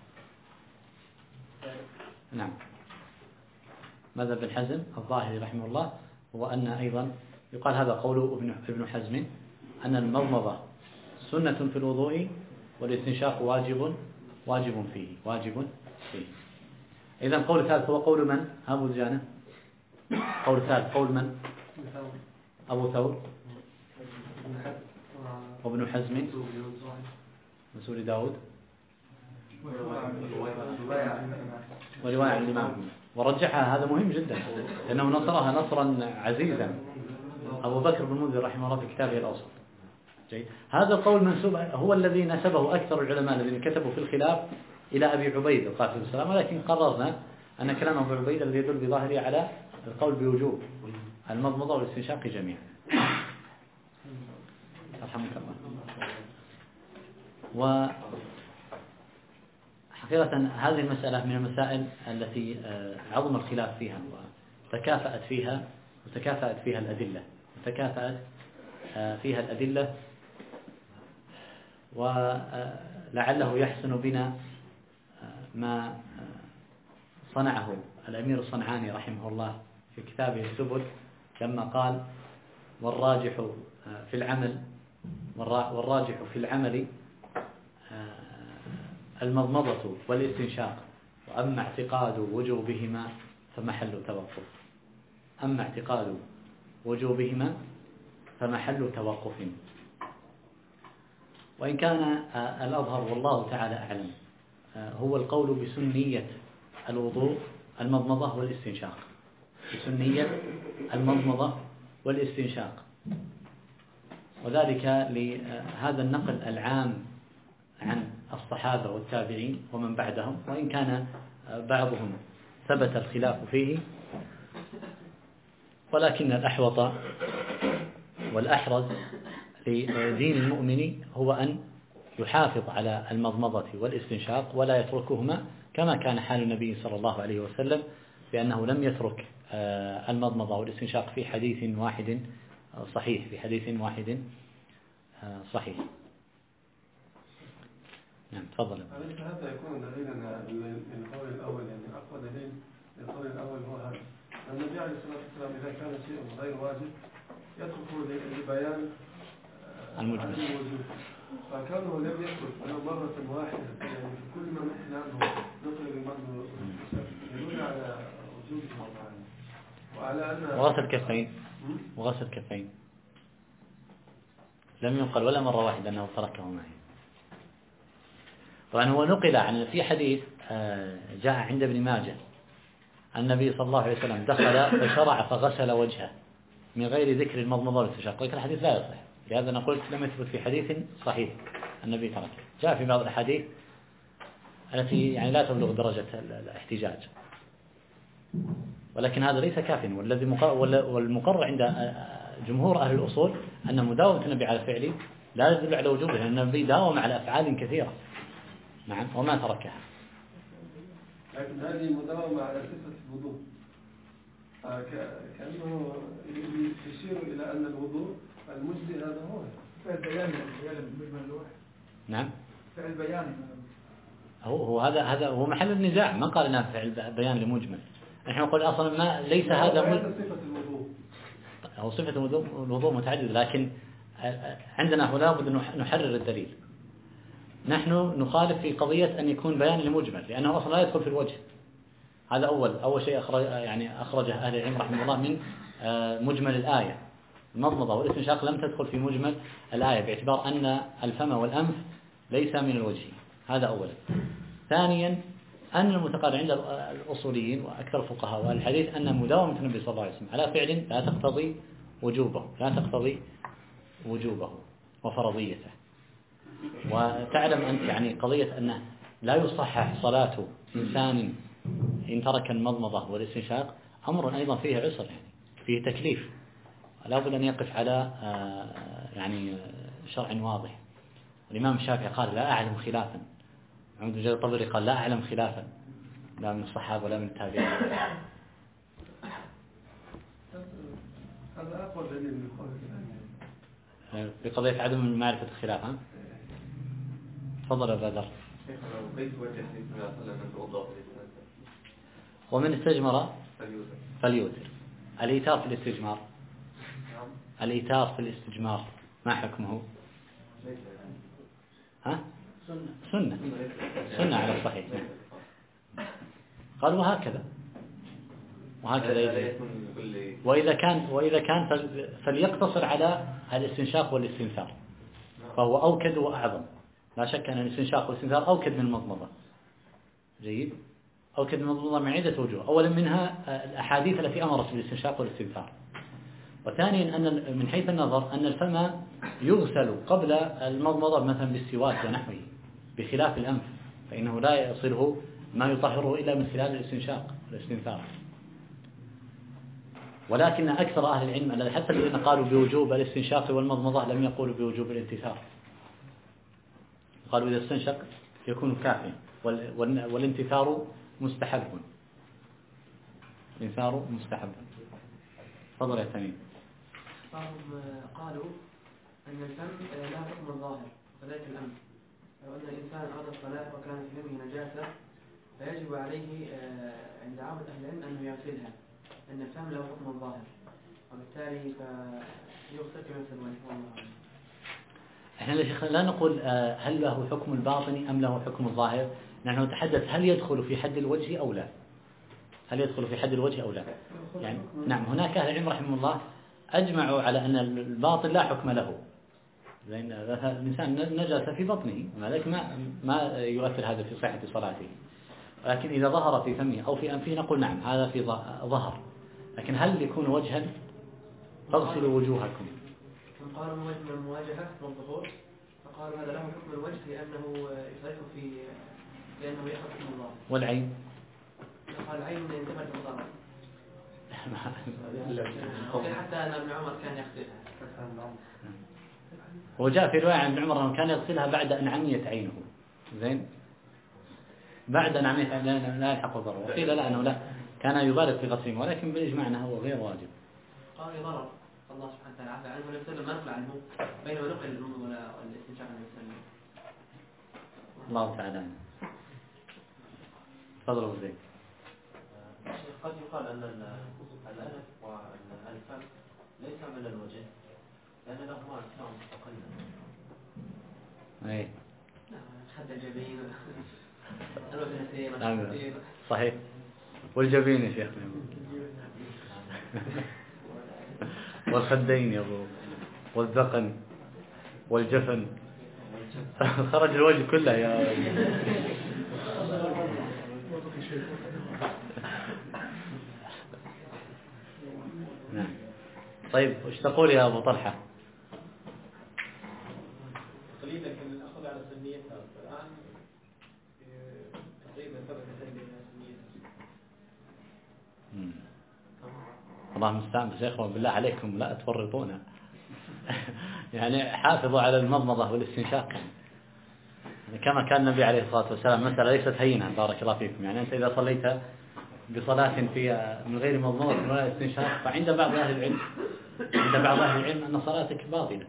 نعم، مذهب ابن حزم الظاهري رحمه الله هو أن أيضا يقال هذا قول ابن حزم، أن المضمضة سنة في الوضوء والاستنشاق واجب فيه. إذا قول الثالث هو قول من؟ أبو دجانة. قول الثالث قول من؟ أبو ثور وابن حزم مسؤول داود ورواية عن الإمام، ورجحها. هذا مهم جدا لأنه نصرها نصرا عزيزا أبو بكر بن المنذر رحمه الله في كتابه الأوسط. جيد. هذا القول منسوب هو الذي نسبه أكثر العلماء الذين كتبوا في الخلاف إلى أبي عبيد القاسم السلام، ولكن قررنا أن كلام أبو عبيد الذي يدل بظاهره على القول بوجوب المضمضة والاستنشاق جميعا. رحمك الله. وحقيقة هذه المسألة من المسائل التي عظم الخلاف فيها وتكافأت فيها الأدلة ولعله يحسن بنا ما صنعه الأمير الصنعاني رحمه الله في كتابه السبل لما قال والراجح في العمل المضمضة والاستنشاق، وأما اعتقاد وجوبهما فمحل توقف. وإن كان الأظهر والله تعالى أعلم هو القول بسنية الوضوء المضمضة والاستنشاق، وذلك لهذا النقل العام عن الصحابة والتابعين ومن بعدهم، وإن كان بعضهم ثبت الخلاف فيه، ولكن الأحوط والأحرز لدين المؤمن هو أن يحافظ على المضمضة والاستنشاق ولا يتركهما، كما كان حال النبي صلى الله عليه وسلم، لأنه لم يترك المضمضة والاستنشاق في حديث واحد صحيح. نعم تفضل. أليس هذا يكون دليلا للقول الأول، يعني أقوى دليل للقول الأول هو هذا، أن النبي عليه الصلاة والسلام إذا كان شيء غير واجب يترك لبيان المجمل، فكانه لم يترك ولو مرة واحدة، يعني في كل ما نحن عنه نطلب المرض يدل على وجوده وعلى أن وغسل كفين لم ينقل ولا مرة واحدة أنه تركه معي. طبعا هو نقل عن في حديث جاء عند ابن ماجه النبي صلى الله عليه وسلم دخل فشرع فغسل وجهه من غير ذكر المضمضة والاستنشاق، لكن الحديث لا يصح، لهذا نقول لم يثبت في حديث صحيح النبي تركه. جاء في بعض الأحاديث التي يعني لا تبلغ درجة الاحتجاج، ولكن هذا ليس كافٍ، والمقرر عند جمهور أهل الأصول أن مداومة النبي على فعله لا يدل على وجوبه، لأن النبي داوم على أفعال كثيرة نعم وما تركها. لكن هذه مداومة على صفة الوضوء، كأنه يشير إلى أن الوضوء المجزي هذا هو فعل بيان مجمل الوحي. نعم فعل بيان هو هذا هو محل النزاع، ما قال انه فعل بيان لمجمل. نحن نقول اصلا ما ليس هذا صفة الوضوء، هو صفة الوضوء متعدد، لكن عندنا هنا لابد أن نحرر الدليل. نحن نخالف في قضية أن يكون بيان لمجمل، لأنه أصلا لا يدخل في الوجه. هذا أول شيء أخرجه أهل العلم رحمه الله من مجمل الآية. المضمضة والاستنشاق لم تدخل في مجمل الآية، باعتبار أن الفم والأنف ليس من الوجه. هذا أولا. ثانيا أن المتقارع عند الأصوليين وأكثر الفقهاء والحديث أن مداومة النبي صلى الله عليه وسلم على فعل لا تقتضي وجوبه وفرضيته. وتعلم أنت يعني قضية أنه لا يصحح صلاة إنسان إن ترك المضمضة والاستنشاق أمر أيضا فيه عسر، يعني فيه تكليف، لا بد أن يقف على يعني شرع واضح. الإمام الشافعي قال لا أعلم خلافا، عمد بن جرير الطبري قال لا أعلم خلافا، لا من الصحابة ولا من التابعين. هذا أقوى دليل من قوله بقضية عدم معرفة الخلاف. تفضل يا بدر. كيف وجه حديث النبي صلى الله عليه وسلم من توضأ ومن استجمر فليوتر. الإيتار في الاستجمار، الإيتار في الاستجمار ما حكمه؟ ها؟ سنة على الصحيح. قال وهكذا يجب. وإذا كان فليقتصر على الاستنشاق والاستنثار، فهو أوكد وأعظم. لا شك أن الاستنشاق والاستنثار أوكد من المضمضة. جيد. أوكد من المضمضة من عدة وجوه. أولا منها الأحاديث التي أمرت بالاستنشاق والاستنثار، وثانيا أن من حيث النظر أن الفم يغسل قبل المضمضة مثلا بالسواك ونحوه، بخلاف الأنف فإنه لا يصله ما يطهره إلا من خلال الاستنشاق والاستنثار. ولكن أكثر أهل العلم حتى الذين قالوا بوجوب الاستنشاق والمضمضة لم يقولوا بوجوب الانتثار، قالوا إذا استنشق يكون كافيا، والانتثار مستحب. الانتثار مستحب. تفضل يا تميم. قالوا أن الفم لا حكم الظاهر وذلك الأمر، لو أن الإنسان أراد الصلاة وكان في فمه نجاسة فيجب عليه عند عامة أهل العلم أنه يغسلها، لأن الفم له حكم الظاهر وبالتالي فيغسل كما يسمونه. احنا يا شيخ لا نقول هل له حكم الباطني أم له حكم الظاهر، نحن نتحدث هل يدخل في حد الوجه أو لا، هل يدخل في حد الوجه أو لا. يعني نعم، هناك أهل العلم رحمه الله أجمعوا على أن الباطن لا حكم له، لأن الإنسان نجس في بطنه ولكن ما يؤثر هذا في صحة صلاته. لكن إذا ظهر في فمه أو في أنفه نقول نعم هذا في ظهر. لكن هل يكون وجها؟ فاغسلوا وجوهكم. قالوا من المواجهة والظهور، فقالوا هذا له حكم الوجه لأنه يصرف لأنه يأخذ حكم الله. والعين؟ قال العين من انتباه الضرر. حتى أن ابن عمر كان يغسلها. وجاء في رواية عن ابن عمر أنه كان يغسلها بعد أن عميت عينه. زين؟ بعد أن عميت لا يلحق الضرر. وقيل لا أنه لا كان يبالغ في غسله، ولكن بالإجماع أنه هو غير واجب. قال ضرر الله سبحانه وتعالى عفى عنه ولم يسلم ما نقل عنه بينما نقل الأمم والاستنشاق عنه يسلم. الله تعالى. تفضلوا زين. قد يقال أن الأنف والفم ليس من الوجه لأن لهما أجسام مستقلة. أي. خد الجبين. الوجه صحيح. والجبين يا شيخ. والخدين يا أبو، والذقن والجفن. خرج الوجه كله يا نعم. طيب وش تقول يا أبو طلحة؟ قليلا كان الأخذ على سنيتها، فالآن تقريبا ثبتت لنا سنيتها. الله المستعان. بس يا إخوان بالله عليكم لا تفرطونا. يعني حافظوا على المضمضة والاستنشاق. يعني كما كان النبي عليه الصلاة والسلام مسألة ليست هينة بارك الله فيكم. يعني أنت إذا صليت بصلاة في من غير مضمضة ولا استنشاق فعند بعض أهل العلم أن صلاتك باطلة.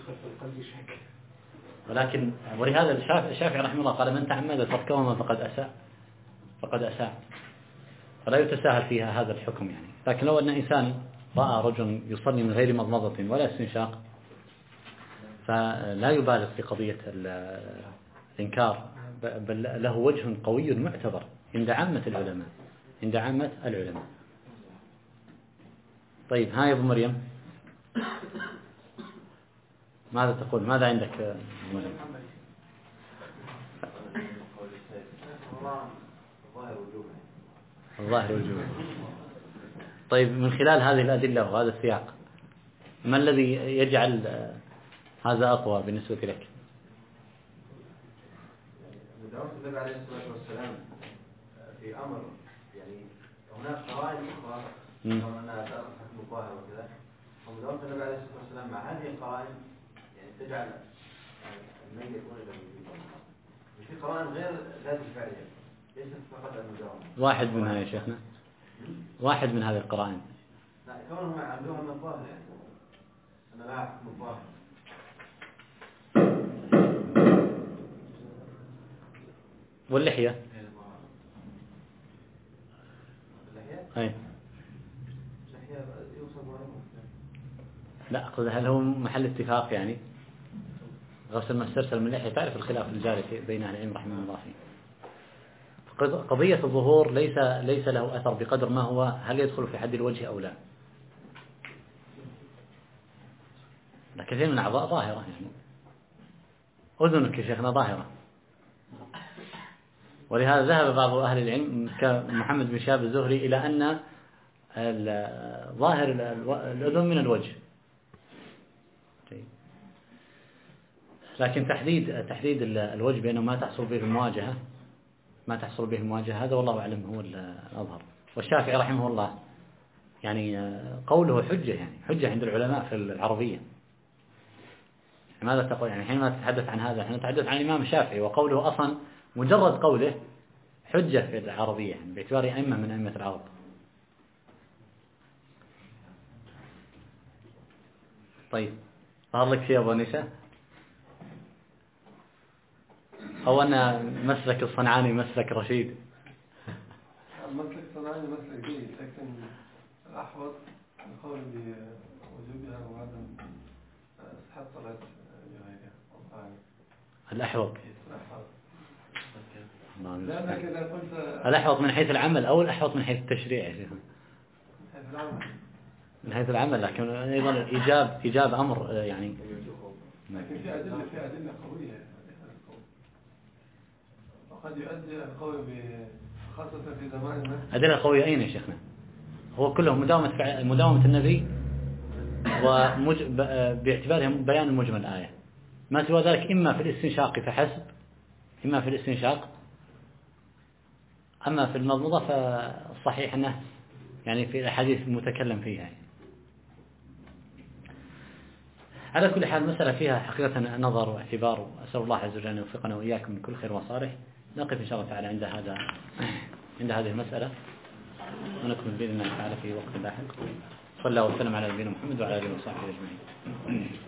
ولكن ولهذا الشافعي رحمه الله قال من تعمد تركهما فقد أساء. فلا يتساهل فيها هذا الحكم يعني. لكن لو أن إنسان رأى رجل يصلي من غير مضمضة ولا استنشاق فلا يبالغ في قضية الإنكار، بل له وجه قوي معتبر عند عامة العلماء. طيب ها يا أبو مريم ماذا تقول؟ ماذا عندك مريم؟ الظاهر والجوع. طيب من خلال هذه الأدلة وهذا السياق ما الذي يجعل هذا أقوى بالنسبة لك؟ دعوة النبي عليه الصلاة والسلام في أمر يعني هناك قرائن أخرى كما أنها تأخذ حكم الظاهر وكذا، ودعوة النبي عليه الصلاة والسلام مع هذه القرائن يعني تجعل الميت يكون إلى في قرائن غير ذات الفعلية ليست فقط المجاورة. واحد منها يا شيخنا، واحد من هذه القرائن. لا كونهم عندهم من الظاهر يعني أنا لا أحكم الظاهر. واللحية أي لا أقصد هل هو محل اتفاق يعني غسل ما استرسل من اللحية؟ تعرف الخلاف الجاري بين أهل العلم رحمه الله فيه. قضية الظهور ليس له أثر بقدر ما هو هل يدخل في حد الوجه أو لا. كثير من الأعضاء ظاهرة يعني أذنك يا شيخنا ظاهرة، ولهذا ذهب بعض أهل العلم كمحمد بن شهاب الزهري إلى أن ظاهر الأذن من الوجه، لكن تحديد الوجه بأنه ما تحصل به المواجهة هذا والله أعلم هو الأظهر. والشافعي رحمه الله يعني قوله حجة، يعني حجة عند العلماء في العربية. ماذا تقول يعني حينما تتحدث عن هذا؟ احنا نتحدث عن الإمام الشافعي وقوله أصلا مجرد قوله حجة في العربية يعني باعتباره أئمة من أئمة العرب. طيب ظهر لك شيء أبو نساء أو أن مسلك الصنعاني مسلك رشيد؟ مسلك الصنعاني مسلك جيد، لكن الأحوط القول بوجوبها وعدم صحة صلاة لغيرها. الأحوط لأنك إذا قلت الأحوط من حيث العمل أو الأحوط من حيث التشريع يا شيخ؟ من حيث العمل، لكن أيضا إيجاب أمر يعني. لكن في أدلة قوية وقد يؤدي القول خاصة في زماننا. أدلة قوية أين يا شيخنا؟ هو كله مداومة النبي باعتباره بيان المجمل الآية، ما سوى ذلك إما في الاستنشاق فحسب، إما في الاستنشاق. أما في المضمضة فالصحيح أنه يعني في الحديث المتكلم فيها يعني. على كل حال مسألة فيها حقيقة نظر واعتبار، أسأل الله عز وجل أن يوفقنا وإياكم من كل خير وصالح. نقف إن شاء الله تعالى عند هذه المسألة، ونكمل بإذن الله تعالى في وقت لاحق. صلى الله وسلم على نبينا محمد وعلى آله وصحبه أجمعين.